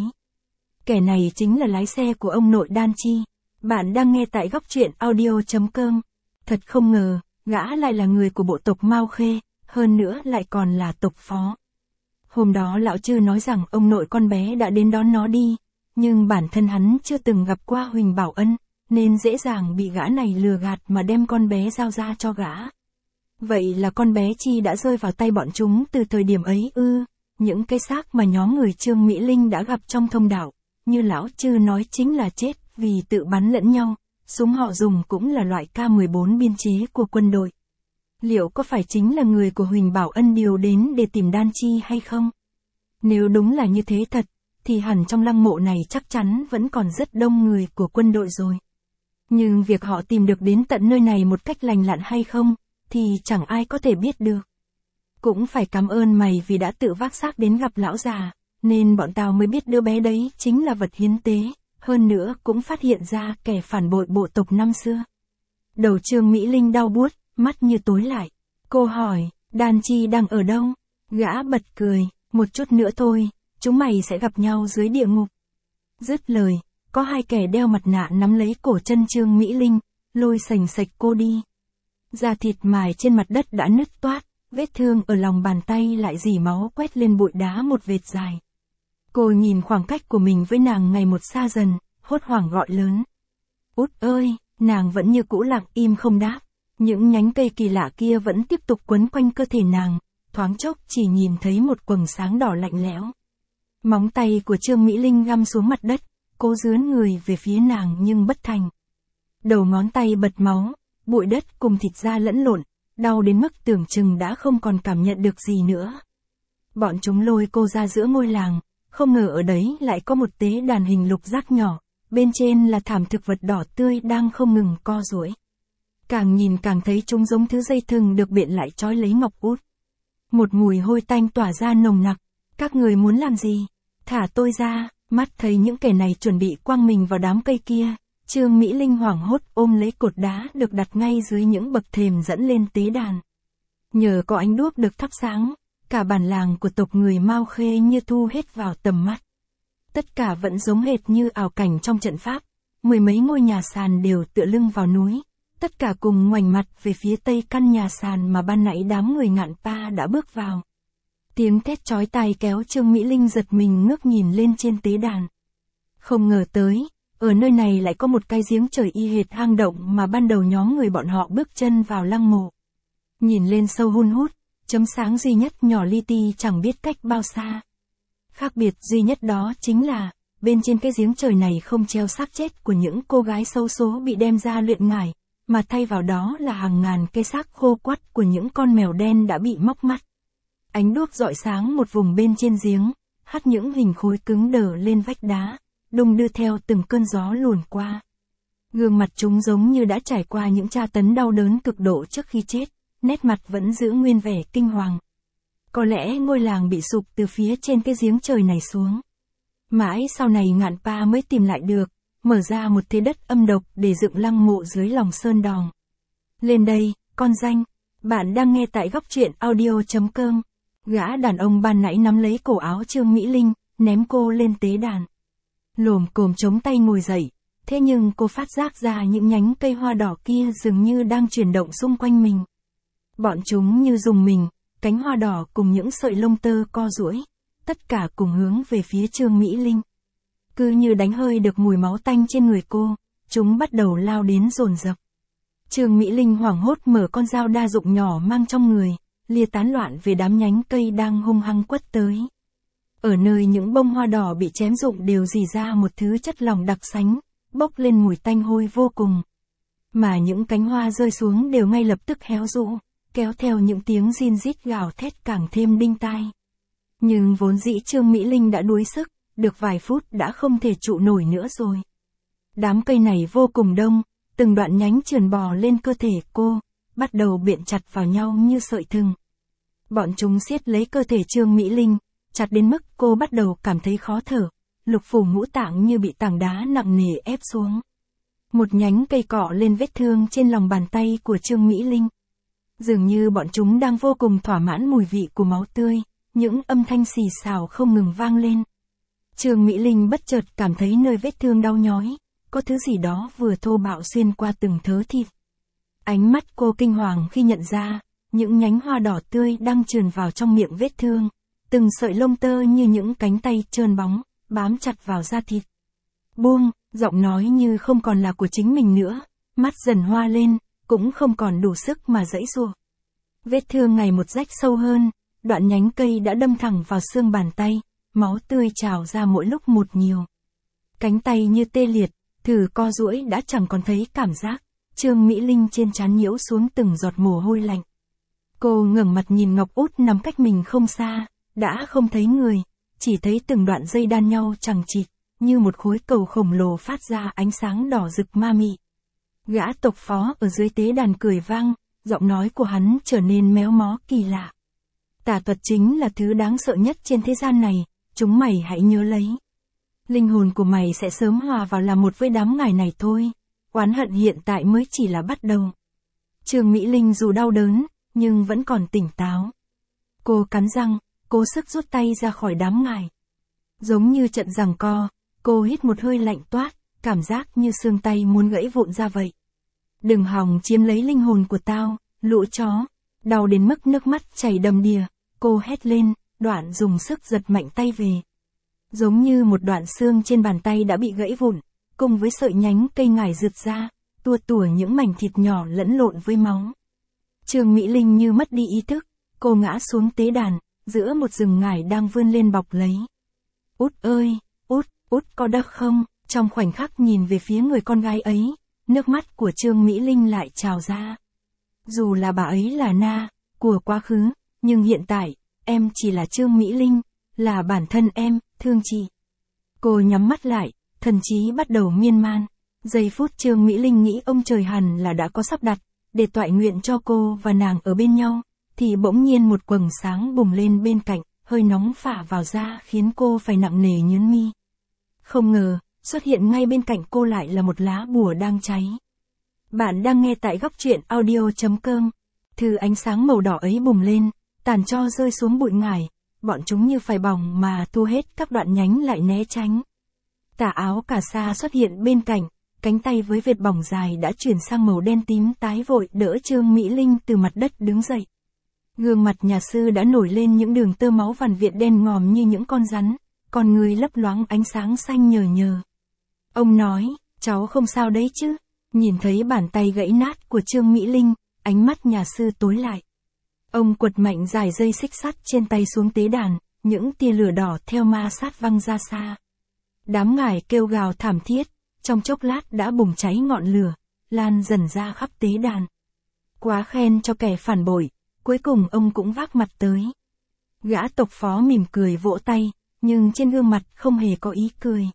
Kẻ này chính là lái xe của ông nội Đan Chi. Bạn đang nghe tại góc truyện audio chấm com. Thật không ngờ, gã lại là người của bộ tộc Mao Khê, hơn nữa lại còn là tộc phó. Hôm đó lão Trư nói rằng ông nội con bé đã đến đón nó đi, nhưng bản thân hắn chưa từng gặp qua Huỳnh Bảo Ân, nên dễ dàng bị gã này lừa gạt mà đem con bé giao ra cho gã. Vậy là con bé Chi đã rơi vào tay bọn chúng từ thời điểm ấy ư? Những cái xác mà nhóm người Trương Mỹ Linh đã gặp trong thông đạo, như lão Trư nói chính là chết vì tự bắn lẫn nhau, súng họ dùng cũng là loại K mười bốn biên chế của quân đội. Liệu có phải chính là người của Huỳnh Bảo Ân điều đến để tìm Đan Chi hay không? Nếu đúng là như thế thật, thì hẳn trong lăng mộ này chắc chắn vẫn còn rất đông người của quân đội rồi. Nhưng việc họ tìm được đến tận nơi này một cách lành lặn hay không, thì chẳng ai có thể biết được. Cũng phải cảm ơn mày vì đã tự vác xác đến gặp lão già, nên bọn tao mới biết đứa bé đấy chính là vật hiến tế, hơn nữa cũng phát hiện ra kẻ phản bội bộ tộc năm xưa. Đầu Trương Mỹ Linh đau buốt, mắt như tối lại. Cô hỏi, Đan Chi đang ở đâu? Gã bật cười, một chút nữa thôi, chúng mày sẽ gặp nhau dưới địa ngục. Dứt lời, có hai kẻ đeo mặt nạ nắm lấy cổ chân Trương Mỹ Linh, lôi sành sạch cô đi. Da thịt mài trên mặt đất đã nứt toát, vết thương ở lòng bàn tay lại dỉ máu quét lên bụi đá một vệt dài. Cô nhìn khoảng cách của mình với nàng ngày một xa dần, hốt hoảng gọi lớn. Út ơi, nàng vẫn như cũ lặng im không đáp. Những nhánh cây kỳ lạ kia vẫn tiếp tục quấn quanh cơ thể nàng, thoáng chốc chỉ nhìn thấy một quầng sáng đỏ lạnh lẽo. Móng tay của Trương Mỹ Linh găm xuống mặt đất, cố dướn người về phía nàng nhưng bất thành. Đầu ngón tay bật máu, bụi đất cùng thịt da lẫn lộn, đau đến mức tưởng chừng đã không còn cảm nhận được gì nữa. Bọn chúng lôi cô ra giữa ngôi làng, không ngờ ở đấy lại có một tế đàn hình lục giác nhỏ, bên trên là thảm thực vật đỏ tươi đang không ngừng co duỗi. Càng nhìn càng thấy chúng giống thứ dây thừng được biện lại trói lấy ngọc út. Một mùi hôi tanh tỏa ra nồng nặc. Các người muốn làm gì? Thả tôi ra. Mắt thấy những kẻ này chuẩn bị quăng mình vào đám cây kia, Trương Mỹ Linh hoảng hốt ôm lấy cột đá được đặt ngay dưới những bậc thềm dẫn lên tế đàn. Nhờ có ánh đuốc được thắp sáng, cả bản làng của tộc người Mao Khê như thu hết vào tầm mắt. Tất cả vẫn giống hệt như ảo cảnh trong trận pháp, mười mấy ngôi nhà sàn đều tựa lưng vào núi. Tất cả cùng ngoảnh mặt về phía tây căn nhà sàn mà ban nãy đám người Ngạn Pa đã bước vào. Tiếng thét chói tai kéo Trương Mỹ Linh giật mình ngước nhìn lên trên tế đàn. Không ngờ tới, ở nơi này lại có một cái giếng trời y hệt hang động mà ban đầu nhóm người bọn họ bước chân vào lăng mộ. Nhìn lên sâu hun hút, chấm sáng duy nhất nhỏ li ti chẳng biết cách bao xa. Khác biệt duy nhất đó chính là, bên trên cái giếng trời này không treo xác chết của những cô gái xấu số bị đem ra luyện ngải, mà thay vào đó là hàng ngàn cây xác khô quắt của những con mèo đen đã bị móc mắt. Ánh đuốc rọi sáng một vùng bên trên giếng, hắt những hình khối cứng đờ lên vách đá, đung đưa theo từng cơn gió luồn qua. Gương mặt chúng giống như đã trải qua những tra tấn đau đớn cực độ trước khi chết, nét mặt vẫn giữ nguyên vẻ kinh hoàng. Có lẽ ngôi làng bị sụp từ phía trên cái giếng trời này xuống. Mãi sau này Ngạn Pa mới tìm lại được, mở ra một thế đất âm độc để dựng lăng mộ dưới lòng sơn đòn. Lên đây, con danh. Bạn đang nghe tại góc truyện audio chấm com. Gã đàn ông ban nãy nắm lấy cổ áo Trương Mỹ Linh, ném cô lên tế đàn. lồm cồm chống tay ngồi dậy, thế nhưng cô phát giác ra những nhánh cây hoa đỏ kia dường như đang chuyển động xung quanh mình. Bọn chúng như rùng mình, cánh hoa đỏ cùng những sợi lông tơ co duỗi, tất cả cùng hướng về phía Trương Mỹ Linh. Cứ như đánh hơi được mùi máu tanh trên người cô, chúng bắt đầu lao đến dồn dập. Trương Mỹ Linh hoảng hốt mở con dao đa dụng nhỏ mang trong người, lia tán loạn về đám nhánh cây đang hung hăng quất tới. Ở nơi những bông hoa đỏ bị chém rụng đều rỉ ra một thứ chất lỏng đặc sánh, bốc lên mùi tanh hôi vô cùng. Mà những cánh hoa rơi xuống đều ngay lập tức héo rũ, kéo theo những tiếng rin rít gào thét càng thêm đinh tai. Nhưng vốn dĩ Trương Mỹ Linh đã đuối sức, được vài phút đã không thể trụ nổi nữa rồi. Đám cây này vô cùng đông, từng đoạn nhánh trườn bò lên cơ thể cô, bắt đầu biện chặt vào nhau như sợi thừng. Bọn chúng siết lấy cơ thể Trương Mỹ Linh, chặt đến mức cô bắt đầu cảm thấy khó thở, lục phủ ngũ tạng như bị tảng đá nặng nề ép xuống. Một nhánh cây cọ lên vết thương trên lòng bàn tay của Trương Mỹ Linh. Dường như bọn chúng đang vô cùng thỏa mãn mùi vị của máu tươi, những âm thanh xì xào không ngừng vang lên. Trương Mỹ Linh bất chợt cảm thấy nơi vết thương đau nhói, có thứ gì đó vừa thô bạo xuyên qua từng thớ thịt. Ánh mắt cô kinh hoàng khi nhận ra, những nhánh hoa đỏ tươi đang trườn vào trong miệng vết thương, từng sợi lông tơ như những cánh tay trơn bóng, bám chặt vào da thịt. Buông, giọng nói như không còn là của chính mình nữa, mắt dần hoa lên, cũng không còn đủ sức mà giãy giụa. Vết thương ngày một rách sâu hơn, đoạn nhánh cây đã đâm thẳng vào xương bàn tay, máu tươi trào ra mỗi lúc một nhiều. Cánh tay như tê liệt, thử co duỗi đã chẳng còn thấy cảm giác, Trương Mỹ Linh trên trán nhiễu xuống từng giọt mồ hôi lạnh. Cô ngẩng mặt nhìn Ngọc Út nằm cách mình không xa, đã không thấy người, chỉ thấy từng đoạn dây đan nhau chằng chịt, như một khối cầu khổng lồ phát ra ánh sáng đỏ rực ma mị. Gã tộc phó ở dưới tế đàn cười vang, giọng nói của hắn trở nên méo mó kỳ lạ. Tà thuật chính là thứ đáng sợ nhất trên thế gian này, chúng mày hãy nhớ lấy. Linh hồn của mày sẽ sớm hòa vào làm một với đám ngài này thôi, oán hận hiện tại mới chỉ là bắt đầu. Trương Mỹ Linh dù đau đớn, nhưng vẫn còn tỉnh táo. Cô cắn răng, cố sức rút tay ra khỏi đám ngài. Giống như trận giằng co, cô hít một hơi lạnh toát, cảm giác như xương tay muốn gãy vụn ra vậy. Đừng hòng chiếm lấy linh hồn của tao, lũ chó. Đau đến mức nước mắt chảy đầm đìa, cô hét lên, đoạn dùng sức giật mạnh tay về. Giống như một đoạn xương trên bàn tay đã bị gãy vụn, cùng với sợi nhánh cây ngải rượt ra, tua tủa những mảnh thịt nhỏ lẫn lộn với máu. Trương Mỹ Linh như mất đi ý thức, cô ngã xuống tế đàn, giữa một rừng ngải đang vươn lên bọc lấy. Út ơi, Út, Út có đau không? Trong khoảnh khắc nhìn về phía người con gái ấy, nước mắt của Trương Mỹ Linh lại trào ra. Dù là bà ấy là Na, của quá khứ, nhưng hiện tại, em chỉ là Trương Mỹ Linh, là bản thân em, thương chị. Cô nhắm mắt lại, thần trí bắt đầu miên man. Giây phút Trương Mỹ Linh nghĩ ông trời hẳn là đã có sắp đặt, để toại nguyện cho cô và nàng ở bên nhau, thì bỗng nhiên một quầng sáng bùng lên bên cạnh, hơi nóng phả vào da khiến cô phải nặng nề nhớn mi. Không ngờ, xuất hiện ngay bên cạnh cô lại là một lá bùa đang cháy. Bạn đang nghe tại góc truyện audio chấm com. Thứ ánh sáng màu đỏ ấy bùng lên, tàn tro rơi xuống bụi ngải, bọn chúng như phải bỏng mà thu hết các đoạn nhánh lại né tránh. Tà áo cà sa xuất hiện bên cạnh, cánh tay với vệt bỏng dài đã chuyển sang màu đen tím tái vội đỡ Trương Mỹ Linh từ mặt đất đứng dậy. Gương mặt nhà sư đã nổi lên những đường tơ máu vằn vện đen ngòm như những con rắn, con người lấp loáng ánh sáng xanh nhờ nhờ. Ông nói, cháu không sao đấy chứ? Nhìn thấy bàn tay gãy nát của Trương Mỹ Linh, ánh mắt nhà sư tối lại. Ông quật mạnh dài dây xích sắt trên tay xuống tế đàn, những tia lửa đỏ theo ma sát văng ra xa. Đám ngải kêu gào thảm thiết, trong chốc lát đã bùng cháy ngọn lửa, lan dần ra khắp tế đàn. Quá khen cho kẻ phản bội, cuối cùng ông cũng vác mặt tới. Gã tộc phó mỉm cười vỗ tay, nhưng trên gương mặt không hề có ý cười.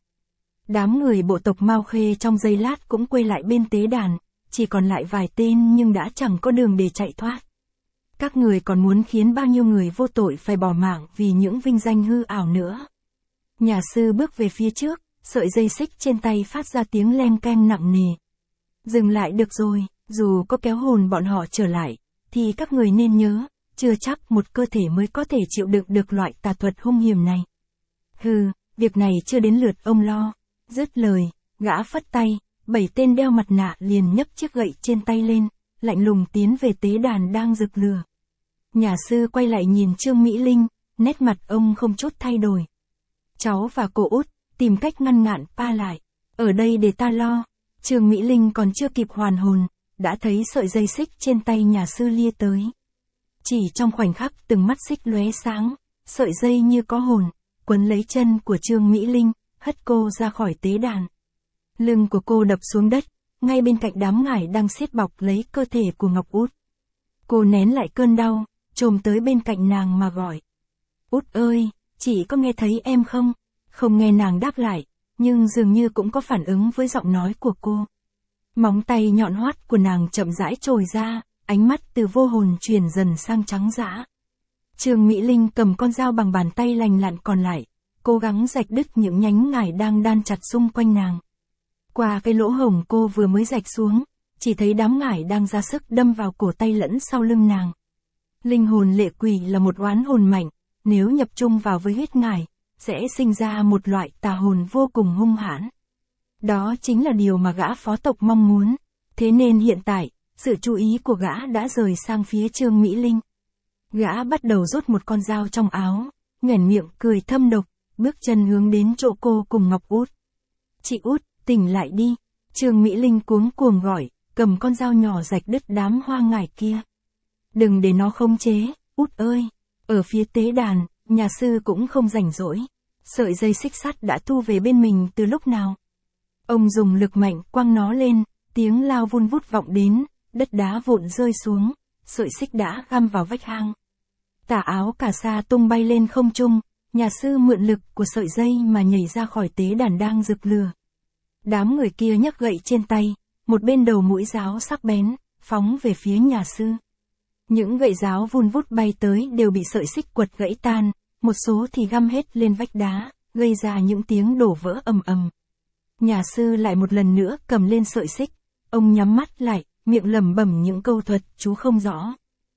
Đám người bộ tộc Mao Khê trong giây lát cũng quay lại bên tế đàn, chỉ còn lại vài tên nhưng đã chẳng có đường để chạy thoát. Các người còn muốn khiến bao nhiêu người vô tội phải bỏ mạng vì những vinh danh hư ảo nữa. Nhà sư bước về phía trước, sợi dây xích trên tay phát ra tiếng len keng nặng nề. Dừng lại được rồi, dù có kéo hồn bọn họ trở lại, thì các người nên nhớ, chưa chắc một cơ thể mới có thể chịu đựng được loại tà thuật hung hiểm này. Hừ, việc này chưa đến lượt ông lo, Dứt lời, gã phất tay, bảy tên đeo mặt nạ liền nhấc chiếc gậy trên tay lên, lạnh lùng tiến về tế đàn đang rực lửa. Nhà sư quay lại nhìn Trương Mỹ Linh, nét mặt ông không chút thay đổi. Cháu và cô út, tìm cách ngăn ngạn pa lại. Ở đây để ta lo. Trương Mỹ Linh còn chưa kịp hoàn hồn, đã thấy sợi dây xích trên tay nhà sư lia tới. Chỉ trong khoảnh khắc từng mắt xích lóe sáng, sợi dây như có hồn, quấn lấy chân của Trương Mỹ Linh, hất cô ra khỏi tế đàn. Lưng của cô đập xuống đất, ngay bên cạnh đám ngải đang siết bọc lấy cơ thể của Ngọc Út. Cô nén lại cơn đau, chồm tới bên cạnh nàng mà gọi. Út ơi, chị có nghe thấy em không? Không nghe nàng đáp lại, nhưng dường như cũng có phản ứng với giọng nói của cô. Móng tay nhọn hoắt của nàng chậm rãi trồi ra, ánh mắt từ vô hồn chuyển dần sang trắng dã. Trương Mỹ Linh cầm con dao bằng bàn tay lành lặn còn lại, cố gắng rạch đứt những nhánh ngải đang đan chặt xung quanh nàng. Qua cái lỗ hổng cô vừa mới rạch xuống, chỉ thấy đám ngải đang ra sức đâm vào cổ tay lẫn sau lưng nàng. Linh hồn lệ quỷ là một oán hồn mạnh, nếu nhập chung vào với huyết ngải, sẽ sinh ra một loại tà hồn vô cùng hung hãn. Đó chính là điều mà gã phó tộc mong muốn, thế nên hiện tại, sự chú ý của gã đã rời sang phía Trương Mỹ Linh. Gã bắt đầu rút một con dao trong áo, nhoẻn miệng cười thâm độc, bước chân hướng đến chỗ cô cùng Ngọc Út. Chị Út, tỉnh lại đi. Trương Mỹ Linh cuống cuồng gọi, cầm con dao nhỏ rạch đứt đám hoa ngải kia. Đừng để nó khống chế, Út ơi. Ở phía tế đàn, nhà sư cũng không rảnh rỗi. Sợi dây xích sắt đã thu về bên mình từ lúc nào. Ông dùng lực mạnh quăng nó lên, tiếng lao vun vút vọng đến, đất đá vụn rơi xuống, sợi xích đã găm vào vách hang. Tà áo cà sa tung bay lên không trung, nhà sư mượn lực của sợi dây mà nhảy ra khỏi tế đàn đang rực lửa. Đám người kia nhấc gậy trên tay, một bên đầu mũi giáo sắc bén, phóng về phía nhà sư. Những gậy giáo vun vút bay tới đều bị sợi xích quật gãy tan, một số thì găm hết lên vách đá, gây ra những tiếng đổ vỡ ầm ầm. Nhà sư lại một lần nữa cầm lên sợi xích, ông nhắm mắt lại, miệng lẩm bẩm những câu thuật chú không rõ.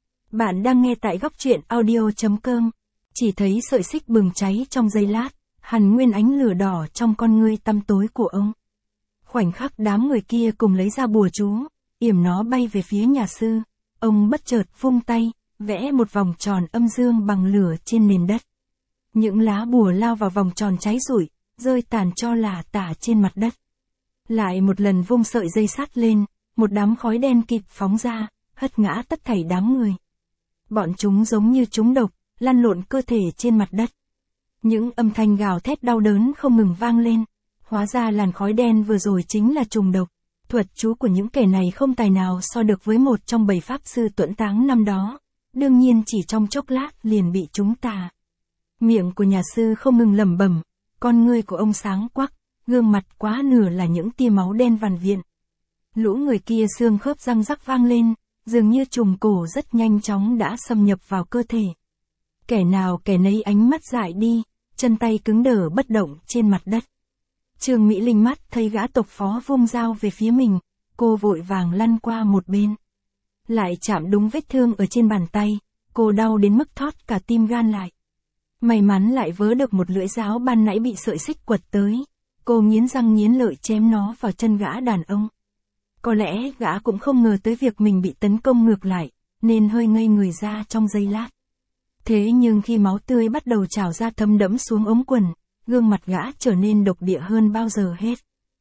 Bạn đang nghe tại góc truyện audio chấm com. Chỉ thấy sợi xích bừng cháy trong giây lát, hằn nguyên ánh lửa đỏ trong con ngươi tăm tối của ông. Khoảnh khắc đám người kia cùng lấy ra bùa chú, yểm nó bay về phía nhà sư. Ông bất chợt vung tay, vẽ một vòng tròn âm dương bằng lửa trên nền đất. Những lá bùa lao vào vòng tròn cháy rụi, rơi tàn cho là tả trên mặt đất. Lại một lần vung sợi dây sắt lên, một đám khói đen kịt phóng ra, hất ngã tất thảy đám người. Bọn chúng giống như trúng độc, lăn lộn cơ thể trên mặt đất. Những âm thanh gào thét đau đớn không ngừng vang lên. Hóa ra làn khói đen vừa rồi chính là trùng độc. Thuật chú của những kẻ này không tài nào so được với một trong bảy pháp sư tuẫn táng năm đó. Đương nhiên chỉ trong chốc lát liền bị chúng tà. Miệng của nhà sư không ngừng lẩm bẩm, con ngươi của ông sáng quắc, gương mặt quá nửa là những tia máu đen vằn viện. Lũ người kia xương khớp răng rắc vang lên, dường như trùng cổ rất nhanh chóng đã xâm nhập vào cơ thể. Kẻ nào kẻ nấy ánh mắt dại đi, chân tay cứng đờ bất động trên mặt đất. Trương Mỹ Linh mắt thấy gã tộc phó vung dao về phía mình, cô vội vàng lăn qua một bên. Lại chạm đúng vết thương ở trên bàn tay, cô đau đến mức thót cả tim gan lại. May mắn lại vớ được một lưỡi giáo ban nãy bị sợi xích quật tới, cô nghiến răng nghiến lợi chém nó vào chân gã đàn ông. Có lẽ gã cũng không ngờ tới việc mình bị tấn công ngược lại, nên hơi ngây người ra trong giây lát. Thế nhưng khi máu tươi bắt đầu trào ra thấm đẫm xuống ống quần, gương mặt gã trở nên độc địa hơn bao giờ hết.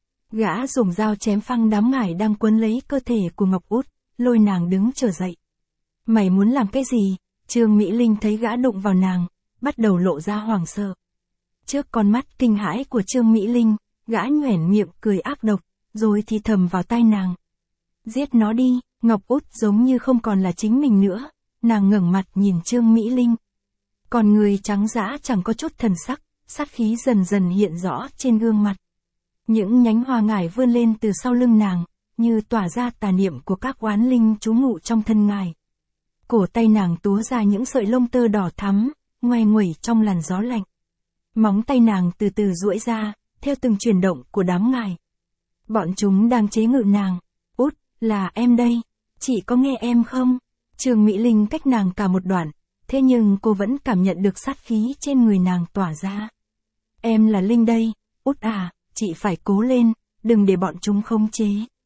Gã dùng dao chém phăng đám ngải đang quấn lấy cơ thể của Ngọc Út, lôi nàng đứng trở dậy. Mày muốn làm cái gì? Trương Mỹ Linh thấy gã đụng vào nàng, bắt đầu lộ ra hoảng sợ. Trước con mắt kinh hãi của Trương Mỹ Linh, gã nhoẻn miệng cười ác độc, rồi thì thầm vào tai nàng. Giết nó đi. Ngọc Út giống như không còn là chính mình nữa, nàng ngẩng mặt nhìn Trương Mỹ Linh. Còn người trắng dã chẳng có chút thần sắc, sát khí dần dần hiện rõ trên gương mặt. Những nhánh hoa ngải vươn lên từ sau lưng nàng, như tỏa ra tà niệm của các oán linh trú ngụ trong thân ngài. Cổ tay nàng túa ra những sợi lông tơ đỏ thắm, ngoe nguẩy trong làn gió lạnh. Móng tay nàng từ từ duỗi ra, theo từng chuyển động của đám ngải. Bọn chúng đang chế ngự nàng. Út, là em đây. Chị có nghe em không? Trương Mỹ Linh cách nàng cả một đoạn, thế nhưng cô vẫn cảm nhận được sát khí trên người nàng tỏa ra. Em là Linh đây, Út à, chị phải cố lên, đừng để bọn chúng khống chế.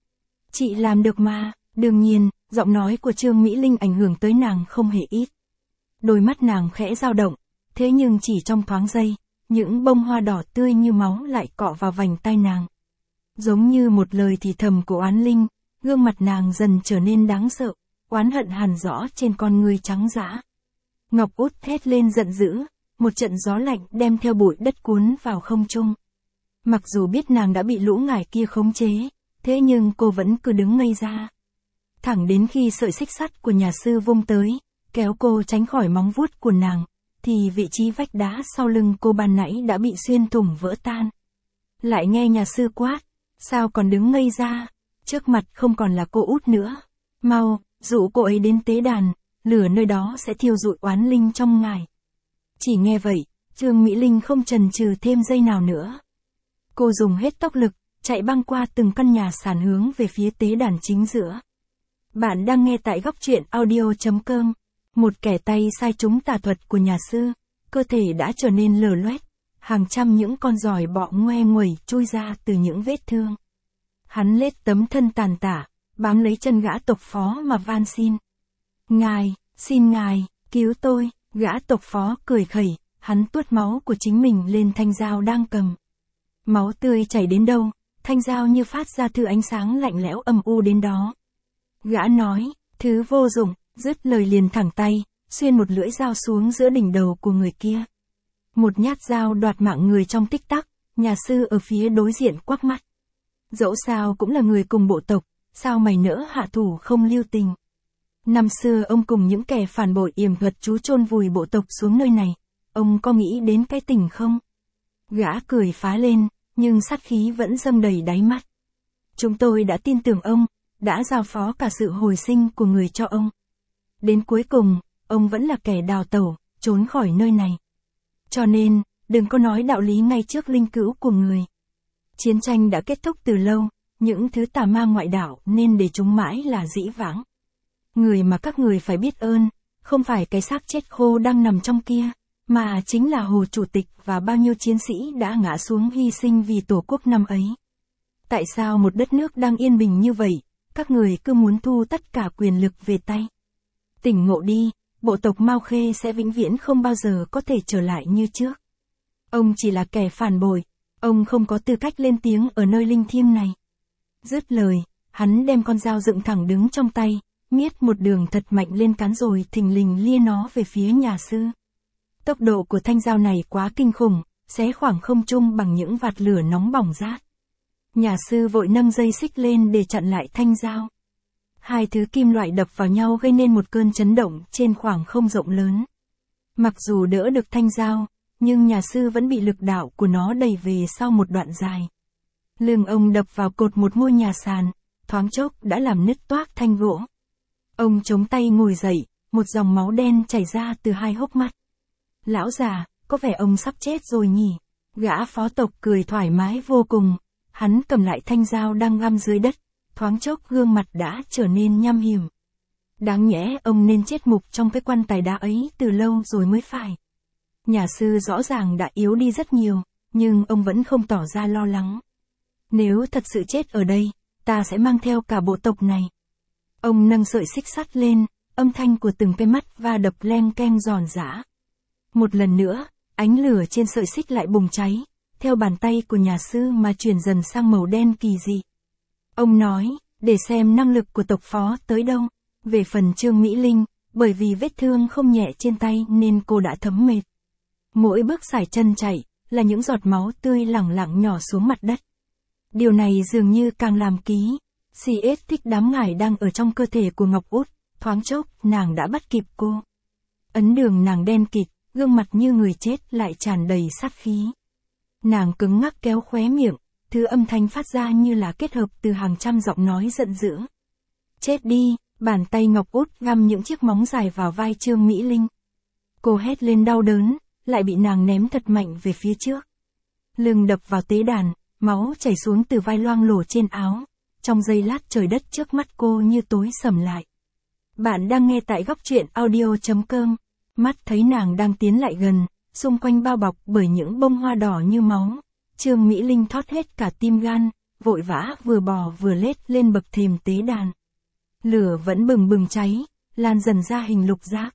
Chị làm được mà, đương nhiên, giọng nói của Trương Mỹ Linh ảnh hưởng tới nàng không hề ít. Đôi mắt nàng khẽ dao động, thế nhưng chỉ trong thoáng giây, những bông hoa đỏ tươi như máu lại cọ vào vành tai nàng. Giống như một lời thì thầm của oán linh, gương mặt nàng dần trở nên đáng sợ, oán hận hằn rõ trên con người trắng dã. Ngọc Út thét lên giận dữ, một trận gió lạnh đem theo bụi đất cuốn vào không trung. Mặc dù biết nàng đã bị lũ ngải kia khống chế, thế nhưng cô vẫn cứ đứng ngây ra. Thẳng đến khi sợi xích sắt của nhà sư vung tới, kéo cô tránh khỏi móng vuốt của nàng, thì vị trí vách đá sau lưng cô ban nãy đã bị xuyên thủng vỡ tan. Lại nghe nhà sư quát, sao còn đứng ngây ra, trước mặt không còn là cô Út nữa. Mau, dụ cô ấy đến tế đàn, lửa nơi đó sẽ thiêu rụi oán linh trong ngài. Chỉ nghe vậy, Trương Mỹ Linh không chần chừ thêm giây nào nữa. Cô dùng hết tốc lực, chạy băng qua từng căn nhà sàn hướng về phía tế đàn chính giữa. Bạn đang nghe tại góc truyện audio.com. Một kẻ tay sai trúng tà thuật của nhà sư, cơ thể đã trở nên lở loét, hàng trăm những con giòi bọ ngoe nguẩy chui ra từ những vết thương. Hắn lết tấm thân tàn tả, bám lấy chân gã tộc phó mà van xin. Ngài, xin ngài, cứu tôi, gã tộc phó cười khẩy, hắn tuốt máu của chính mình lên thanh dao đang cầm. Máu tươi chảy đến đâu, thanh dao như phát ra thứ ánh sáng lạnh lẽo âm u đến đó. Gã nói, thứ vô dụng, dứt lời liền thẳng tay, xuyên một lưỡi dao xuống giữa đỉnh đầu của người kia. Một nhát dao đoạt mạng người trong tích tắc, nhà sư ở phía đối diện quắc mắt. Dẫu sao cũng là người cùng bộ tộc, sao mày nỡ hạ thủ không lưu tình. Năm xưa ông cùng những kẻ phản bội yểm thuật chú chôn vùi bộ tộc xuống nơi này, ông có nghĩ đến cái tình không? Gã cười phá lên, nhưng sát khí vẫn dâng đầy đáy mắt. Chúng tôi đã tin tưởng ông, đã giao phó cả sự hồi sinh của người cho ông. Đến cuối cùng, ông vẫn là kẻ đào tẩu, trốn khỏi nơi này. Cho nên, đừng có nói đạo lý ngay trước linh cữu của người. Chiến tranh đã kết thúc từ lâu, những thứ tà ma ngoại đạo nên để chúng mãi là dĩ vãng. Người mà các người phải biết ơn, không phải cái xác chết khô đang nằm trong kia, mà chính là Hồ Chủ tịch và bao nhiêu chiến sĩ đã ngã xuống hy sinh vì Tổ quốc năm ấy. Tại sao một đất nước đang yên bình như vậy, các người cứ muốn thu tất cả quyền lực về tay? Tỉnh ngộ đi, bộ tộc Mao Khê sẽ vĩnh viễn không bao giờ có thể trở lại như trước. Ông chỉ là kẻ phản bội, ông không có tư cách lên tiếng ở nơi linh thiêng này. Dứt lời, hắn đem con dao dựng thẳng đứng trong tay, miết một đường thật mạnh lên cán rồi thình lình lia nó về phía nhà sư. Tốc độ của thanh dao này quá kinh khủng, xé khoảng không trung bằng những vạt lửa nóng bỏng rát. Nhà sư vội nâng dây xích lên để chặn lại thanh dao. Hai thứ kim loại đập vào nhau gây nên một cơn chấn động trên khoảng không rộng lớn. Mặc dù đỡ được thanh dao, nhưng nhà sư vẫn bị lực đạo của nó đẩy về sau một đoạn dài. Lưng ông đập vào cột một ngôi nhà sàn, thoáng chốc đã làm nứt toác thanh gỗ. Ông chống tay ngồi dậy, một dòng máu đen chảy ra từ hai hốc mắt. Lão già, có vẻ ông sắp chết rồi nhỉ? Gã phó tộc cười thoải mái vô cùng, hắn cầm lại thanh dao đang găm dưới đất, thoáng chốc gương mặt đã trở nên nham hiểm. Đáng nhẽ ông nên chết mục trong cái quan tài đá ấy từ lâu rồi mới phải. Nhà sư rõ ràng đã yếu đi rất nhiều, nhưng ông vẫn không tỏ ra lo lắng. Nếu thật sự chết ở đây, ta sẽ mang theo cả bộ tộc này. Ông nâng sợi xích sắt lên, âm thanh của từng cái mắt va đập leng keng giòn giã. Một lần nữa, ánh lửa trên sợi xích lại bùng cháy, theo bàn tay của nhà sư mà chuyển dần sang màu đen kỳ dị. Ông nói, để xem năng lực của tộc phó tới đâu. Về phần Trương Mỹ Linh, bởi vì vết thương không nhẹ trên tay nên cô đã thấm mệt. Mỗi bước sải chân chạy, là những giọt máu tươi lẳng lặng nhỏ xuống mặt đất. Điều này dường như càng làm ký. xê ét thích đám ngải đang ở trong cơ thể của Ngọc Út, thoáng chốc, nàng đã bắt kịp cô. Ấn đường nàng đen kịt, gương mặt như người chết lại tràn đầy sát khí. Nàng cứng ngắc kéo khóe miệng, thứ âm thanh phát ra như là kết hợp từ hàng trăm giọng nói giận dữ. Chết đi, bàn tay Ngọc Út găm những chiếc móng dài vào vai Trương Mỹ Linh. Cô hét lên đau đớn, lại bị nàng ném thật mạnh về phía trước. Lưng đập vào tế đàn, máu chảy xuống từ vai loang lổ trên áo. Trong giây lát trời đất trước mắt cô như tối sầm lại. Bạn đang nghe tại góc truyện audio.com. Mắt thấy nàng đang tiến lại gần, xung quanh bao bọc bởi những bông hoa đỏ như máu. Trương Mỹ Linh thót hết cả tim gan, vội vã vừa bò vừa lết lên bậc thềm tế đàn. Lửa vẫn bừng bừng cháy, lan dần ra hình lục giác.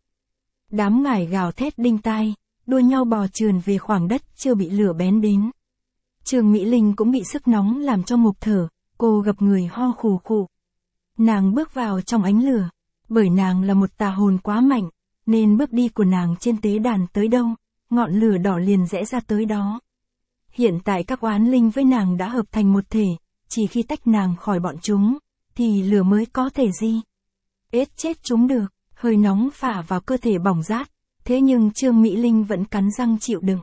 Đám ngải gào thét đinh tai, đua nhau bò trườn về khoảng đất chưa bị lửa bén đến. Trương Mỹ Linh cũng bị sức nóng làm cho ngộp thở, cô gập người ho khù khụ. Nàng bước vào trong ánh lửa, bởi nàng là một tà hồn quá mạnh, nên bước đi của nàng trên tế đàn tới đâu, ngọn lửa đỏ liền rẽ ra tới đó. Hiện tại các oán linh với nàng đã hợp thành một thể, chỉ khi tách nàng khỏi bọn chúng, thì lửa mới có thể gì. Ết chết chúng được, hơi nóng phả vào cơ thể bỏng rát, thế nhưng Trương Mỹ Linh vẫn cắn răng chịu đựng.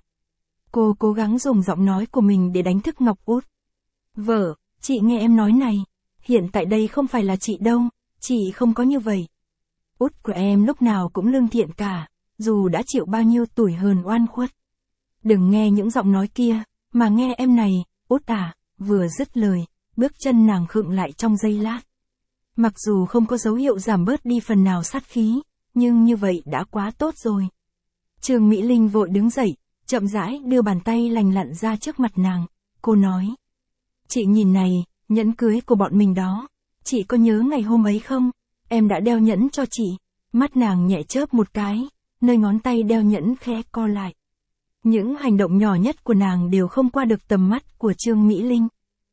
Cô cố gắng dùng giọng nói của mình để đánh thức Ngọc Út. Vợ, chị nghe em nói này, hiện tại đây không phải là chị đâu, chị không có như vậy. Út của em lúc nào cũng lương thiện cả, dù đã chịu bao nhiêu tủi hờn oan khuất. Đừng nghe những giọng nói kia, mà nghe em này, Út à, vừa dứt lời, bước chân nàng khựng lại trong giây lát. Mặc dù không có dấu hiệu giảm bớt đi phần nào sát khí, nhưng như vậy đã quá tốt rồi. Trương Mỹ Linh vội đứng dậy, chậm rãi đưa bàn tay lành lặn ra trước mặt nàng, cô nói. Chị nhìn này, nhẫn cưới của bọn mình đó, chị có nhớ ngày hôm ấy không? Em đã đeo nhẫn cho chị. Mắt nàng nhẹ chớp một cái, nơi ngón tay đeo nhẫn khẽ co lại. Những hành động nhỏ nhất của nàng đều không qua được tầm mắt của Trương Mỹ Linh.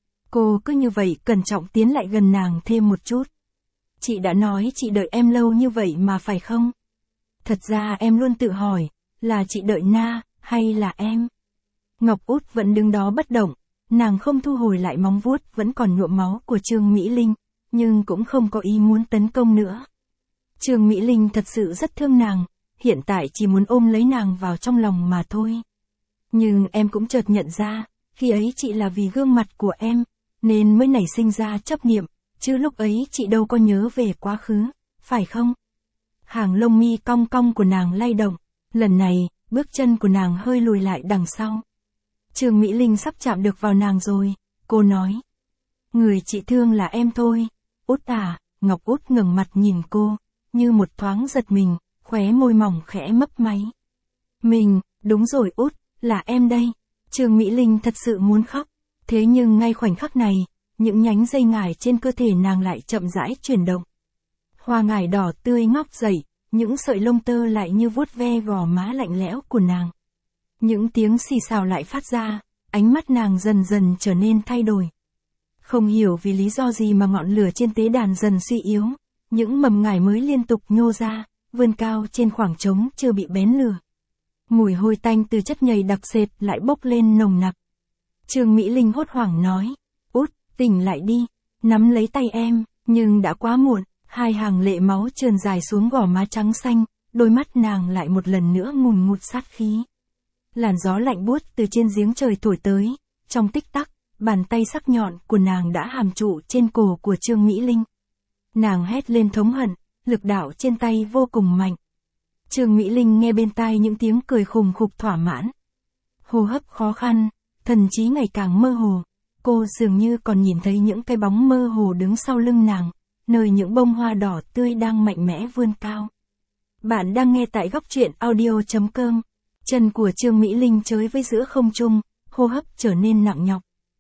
Cô cứ như vậy cẩn trọng tiến lại gần nàng thêm một chút. Chị đã nói chị đợi em lâu như vậy mà phải không? Thật ra em luôn tự hỏi, là chị đợi Na, hay là em? Ngọc Út vẫn đứng đó bất động, nàng không thu hồi lại móng vuốt vẫn còn nhuộm máu của Trương Mỹ Linh, nhưng cũng không có ý muốn tấn công nữa. Trương Mỹ Linh thật sự rất thương nàng, hiện tại chỉ muốn ôm lấy nàng vào trong lòng mà thôi. Nhưng em cũng chợt nhận ra, khi ấy chị là vì gương mặt của em, nên mới nảy sinh ra chấp niệm, chứ lúc ấy chị đâu có nhớ về quá khứ, phải không? Hàng lông mi cong cong của nàng lay động, lần này, bước chân của nàng hơi lùi lại đằng sau. Trương Mỹ Linh sắp chạm được vào nàng rồi, cô nói. Người chị thương là em thôi, Út à, Ngọc Út ngẩng mặt nhìn cô, như một thoáng giật mình, khóe môi mỏng khẽ mấp máy. Mình, đúng rồi Út, là em đây. Trương Mỹ Linh thật sự muốn khóc, thế nhưng ngay khoảnh khắc này, những nhánh dây ngải trên cơ thể nàng lại chậm rãi chuyển động. Hoa ngải đỏ tươi ngóc dậy, những sợi lông tơ lại như vuốt ve gò má lạnh lẽo của nàng. Những tiếng xì xào lại phát ra, ánh mắt nàng dần dần trở nên thay đổi. Không hiểu vì lý do gì mà ngọn lửa trên tế đàn dần suy yếu, những mầm ngải mới liên tục nhô ra, vươn cao trên khoảng trống chưa bị bén lửa. Mùi hôi tanh từ chất nhầy đặc sệt lại bốc lên nồng nặc. Trương Mỹ Linh hốt hoảng nói, Út, tỉnh lại đi, nắm lấy tay em, nhưng đã quá muộn, hai hàng lệ máu trườn dài xuống gò má trắng xanh, đôi mắt nàng lại một lần nữa ngùn ngụt sát khí. Làn gió lạnh buốt từ trên giếng trời thổi tới, trong tích tắc, bàn tay sắc nhọn của nàng đã hàm trụ trên cổ của Trương Mỹ Linh. Nàng hét lên thống hận, lực đạo trên tay vô cùng mạnh. Trương Mỹ Linh nghe bên tai những tiếng cười khùng khục thỏa mãn. Hô hấp khó khăn, thần trí ngày càng mơ hồ, cô dường như còn nhìn thấy những cái bóng mơ hồ đứng sau lưng nàng, nơi những bông hoa đỏ tươi đang mạnh mẽ vươn cao. Bạn đang nghe tại góc truyện audio chấm com. Chân của Trương Mỹ Linh chới với giữa không trung, hô hấp trở nên nặng nhọc.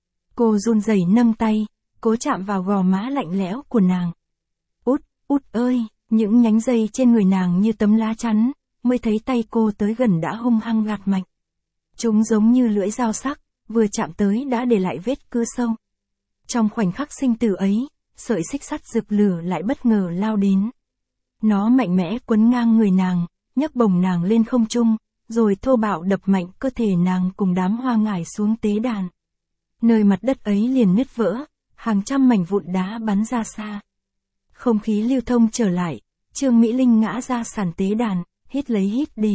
Cô run rẩy nâng tay, cố chạm vào gò má lạnh lẽo của nàng. Út, Út ơi, những nhánh dây trên người nàng như tấm lá chắn, mới thấy tay cô tới gần đã hung hăng gạt mạnh. Chúng giống như lưỡi dao sắc, vừa chạm tới đã để lại vết cưa sâu. Trong khoảnh khắc sinh tử ấy, sợi xích sắt rực lửa lại bất ngờ lao đến. Nó mạnh mẽ quấn ngang người nàng, nhấc bổng nàng lên không trung, rồi thô bạo đập mạnh cơ thể nàng cùng đám hoa ngải xuống tế đàn. Nơi mặt đất ấy liền nứt vỡ, hàng trăm mảnh vụn đá bắn ra xa. Không khí lưu thông trở lại, Trương Mỹ Linh ngã ra sàn tế đàn, hít lấy hít để.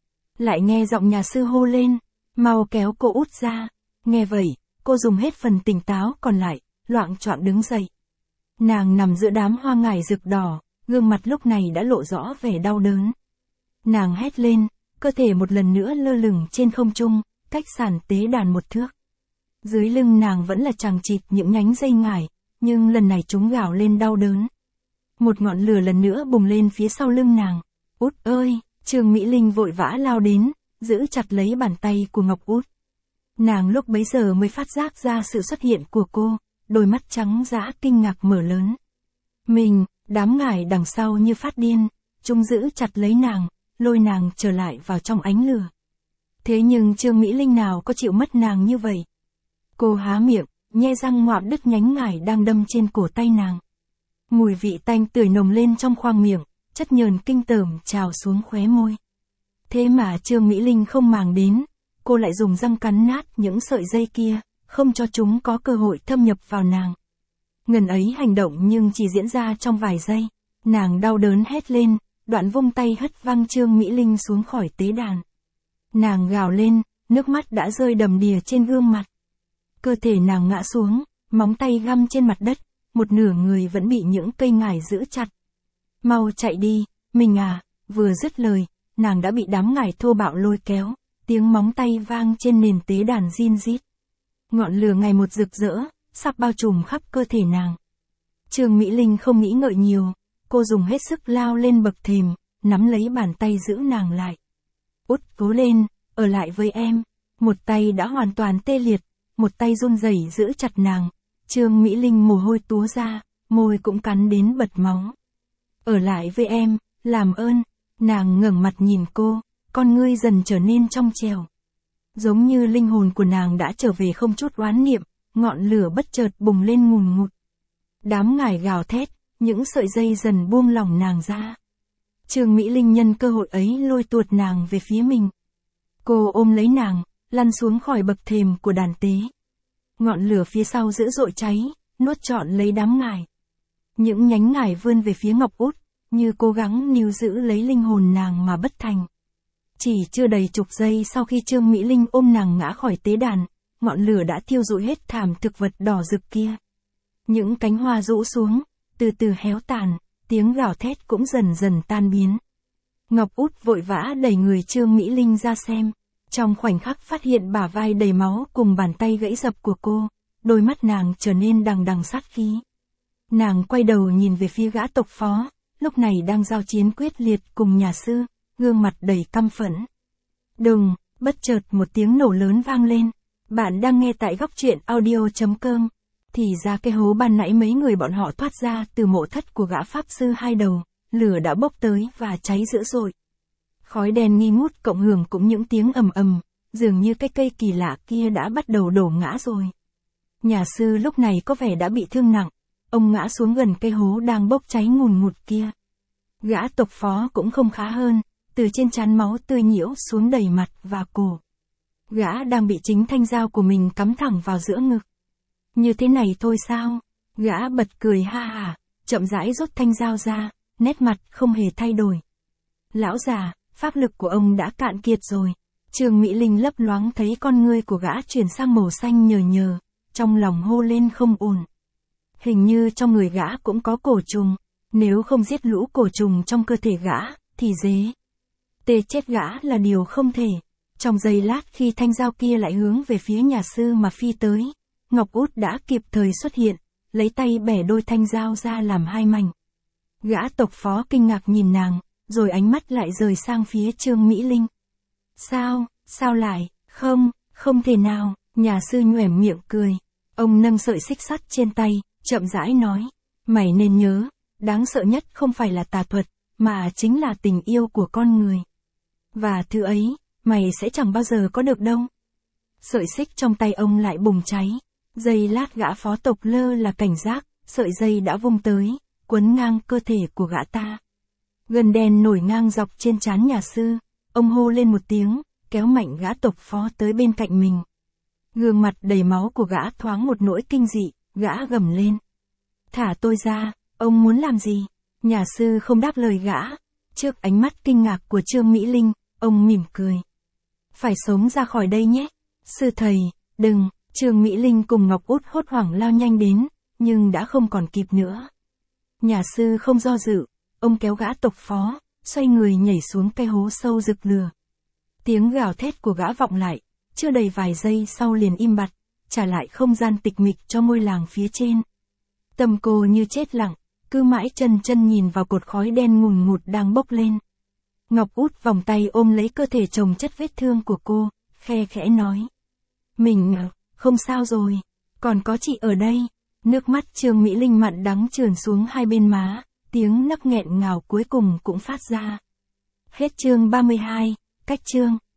Lại nghe giọng nhà sư hô lên, mau kéo cô Út ra. Nghe vậy, cô dùng hết phần tỉnh táo còn lại, loạng choạng đứng dậy. Nàng nằm giữa đám hoa ngải rực đỏ, gương mặt lúc này đã lộ rõ vẻ đau đớn. Nàng hét lên, cơ thể một lần nữa lơ lửng trên không trung, cách sàn tế đàn một thước. Dưới lưng nàng vẫn là chằng chịt những nhánh dây ngải, nhưng lần này chúng gào lên đau đớn. Một ngọn lửa lần nữa bùng lên phía sau lưng nàng. Út ơi, Trương Mỹ Linh vội vã lao đến, giữ chặt lấy bàn tay của Ngọc Út. Nàng lúc bấy giờ mới phát giác ra sự xuất hiện của cô, đôi mắt trắng dã kinh ngạc mở lớn. Mình, đám ngải đằng sau như phát điên, chúng giữ chặt lấy nàng, lôi nàng trở lại vào trong ánh lửa. Thế nhưng Trương Mỹ Linh nào có chịu mất nàng như vậy. Cô há miệng, nhe răng ngoạm đứt nhánh ngải đang đâm trên cổ tay nàng. Mùi vị tanh tưởi nồng lên trong khoang miệng, chất nhờn kinh tởm trào xuống khóe môi. Thế mà Trương Mỹ Linh không màng đến, cô lại dùng răng cắn nát những sợi dây kia, không cho chúng có cơ hội thâm nhập vào nàng. Ngần ấy hành động nhưng chỉ diễn ra trong vài giây, nàng đau đớn hét lên, đoạn vung tay hất văng Trương Mỹ Linh xuống khỏi tế đàn. Nàng gào lên, nước mắt đã rơi đầm đìa trên gương mặt. Cơ thể nàng ngã xuống, móng tay găm trên mặt đất, một nửa người vẫn bị những cây ngải giữ chặt. Mau chạy đi, mình à, vừa dứt lời, nàng đã bị đám ngải thô bạo lôi kéo, tiếng móng tay vang trên nền tế đàn rin rít. Ngọn lửa ngày một rực rỡ, sắp bao trùm khắp cơ thể nàng. Trương Mỹ Linh không nghĩ ngợi nhiều, cô dùng hết sức lao lên bậc thềm, nắm lấy bàn tay giữ nàng lại. Út, cố lên, ở lại với em. Một tay đã hoàn toàn tê liệt, một tay run rẩy giữ chặt nàng. Trương Mỹ Linh mồ hôi túa ra, môi cũng cắn đến bật máu. Ở lại với em, làm ơn. Nàng ngẩng mặt nhìn cô, con ngươi dần trở nên trong trẻo. Giống như linh hồn của nàng đã trở về không chút oán niệm, ngọn lửa bất chợt bùng lên ngùn ngụt. Đám ngải gào thét, những sợi dây dần buông lỏng nàng ra. Trương Mỹ Linh nhân cơ hội ấy lôi tuột nàng về phía mình. Cô ôm lấy nàng, lăn xuống khỏi bậc thềm của đàn tế. Ngọn lửa phía sau dữ dội cháy, nuốt trọn lấy đám ngải. Những nhánh ngải vươn về phía Ngọc Út, như cố gắng níu giữ lấy linh hồn nàng mà bất thành. Chỉ chưa đầy chục giây sau khi Trương Mỹ Linh ôm nàng ngã khỏi tế đàn, ngọn lửa đã thiêu rụi hết thảm thực vật đỏ rực kia. Những cánh hoa rũ xuống, từ từ héo tàn, tiếng gào thét cũng dần dần tan biến. Ngọc Út vội vã đẩy người Trương Mỹ Linh ra xem. Trong khoảnh khắc phát hiện bả vai đầy máu cùng bàn tay gãy dập của cô, đôi mắt nàng trở nên đằng đằng sát khí. Nàng quay đầu nhìn về phía gã tộc phó, lúc này đang giao chiến quyết liệt cùng nhà sư, gương mặt đầy căm phẫn. Đùng, bất chợt một tiếng nổ lớn vang lên. Bạn đang nghe tại góc truyện audio chấm com. Thì ra cái hố ban nãy mấy người bọn họ thoát ra từ mộ thất của gã pháp sư hai đầu, lửa đã bốc tới và cháy dữ dội. Khói đen nghi ngút cộng hưởng cũng những tiếng ầm ầm, dường như cái cây kỳ lạ kia đã bắt đầu đổ ngã rồi. Nhà sư lúc này có vẻ đã bị thương nặng, ông ngã xuống gần cây hố đang bốc cháy ngùn ngụt kia. Gã tộc phó cũng không khá hơn, từ trên trán máu tươi nhiễu xuống đầy mặt và cổ. Gã đang bị chính thanh dao của mình cắm thẳng vào giữa ngực. Như thế này thôi sao? Gã bật cười ha hả, chậm rãi rút thanh dao ra, nét mặt không hề thay đổi. Lão già, pháp lực của ông đã cạn kiệt rồi. Trương Mỹ Linh lấp loáng thấy con ngươi của gã chuyển sang màu xanh nhờ nhờ, trong lòng hô lên không ổn. Hình như trong người gã cũng có cổ trùng, nếu không giết lũ cổ trùng trong cơ thể gã, thì dế. Tê chết gã là điều không thể. Trong giây lát khi thanh dao kia lại hướng về phía nhà sư mà phi tới, Ngọc Út đã kịp thời xuất hiện, lấy tay bẻ đôi thanh dao ra làm hai mảnh. Gã tộc phó kinh ngạc nhìn nàng, rồi ánh mắt lại rời sang phía Trương Mỹ Linh. Sao, sao lại, không, không thể nào, nhà sư nhoẻm miệng cười. Ông nâng sợi xích sắt trên tay, chậm rãi nói, mày nên nhớ, đáng sợ nhất không phải là tà thuật, mà chính là tình yêu của con người. Và thứ ấy, mày sẽ chẳng bao giờ có được đâu. Sợi xích trong tay ông lại bùng cháy. Giây lát gã phó tộc lơ là cảnh giác, sợi dây đã vung tới, quấn ngang cơ thể của gã ta. Gân đen nổi ngang dọc trên trán nhà sư, ông hô lên một tiếng, kéo mạnh gã tộc phó tới bên cạnh mình. Gương mặt đầy máu của gã thoáng một nỗi kinh dị, gã gầm lên. Thả tôi ra, ông muốn làm gì? Nhà sư không đáp lời gã. Trước ánh mắt kinh ngạc của Trương Mỹ Linh, ông mỉm cười. Phải sống ra khỏi đây nhé. Sư thầy, đừng. Trương Mỹ Linh cùng Ngọc Út hốt hoảng lao nhanh đến, nhưng đã không còn kịp nữa. Nhà sư không do dự, ông kéo gã tộc phó, xoay người nhảy xuống cây hố sâu rực lửa. Tiếng gào thét của gã vọng lại, chưa đầy vài giây sau liền im bặt, trả lại không gian tịch mịch cho ngôi làng phía trên. Tâm cô như chết lặng, cứ mãi chân chân nhìn vào cột khói đen ngùn ngụt đang bốc lên. Ngọc Út vòng tay ôm lấy cơ thể chồng chất vết thương của cô, khe khẽ nói. Mình, không sao rồi. Còn có chị ở đây. Nước mắt Trương Mỹ Linh mặn đắng trườn xuống hai bên má, tiếng nấc nghẹn ngào cuối cùng cũng phát ra. Hết chương ba mươi hai, cách chương.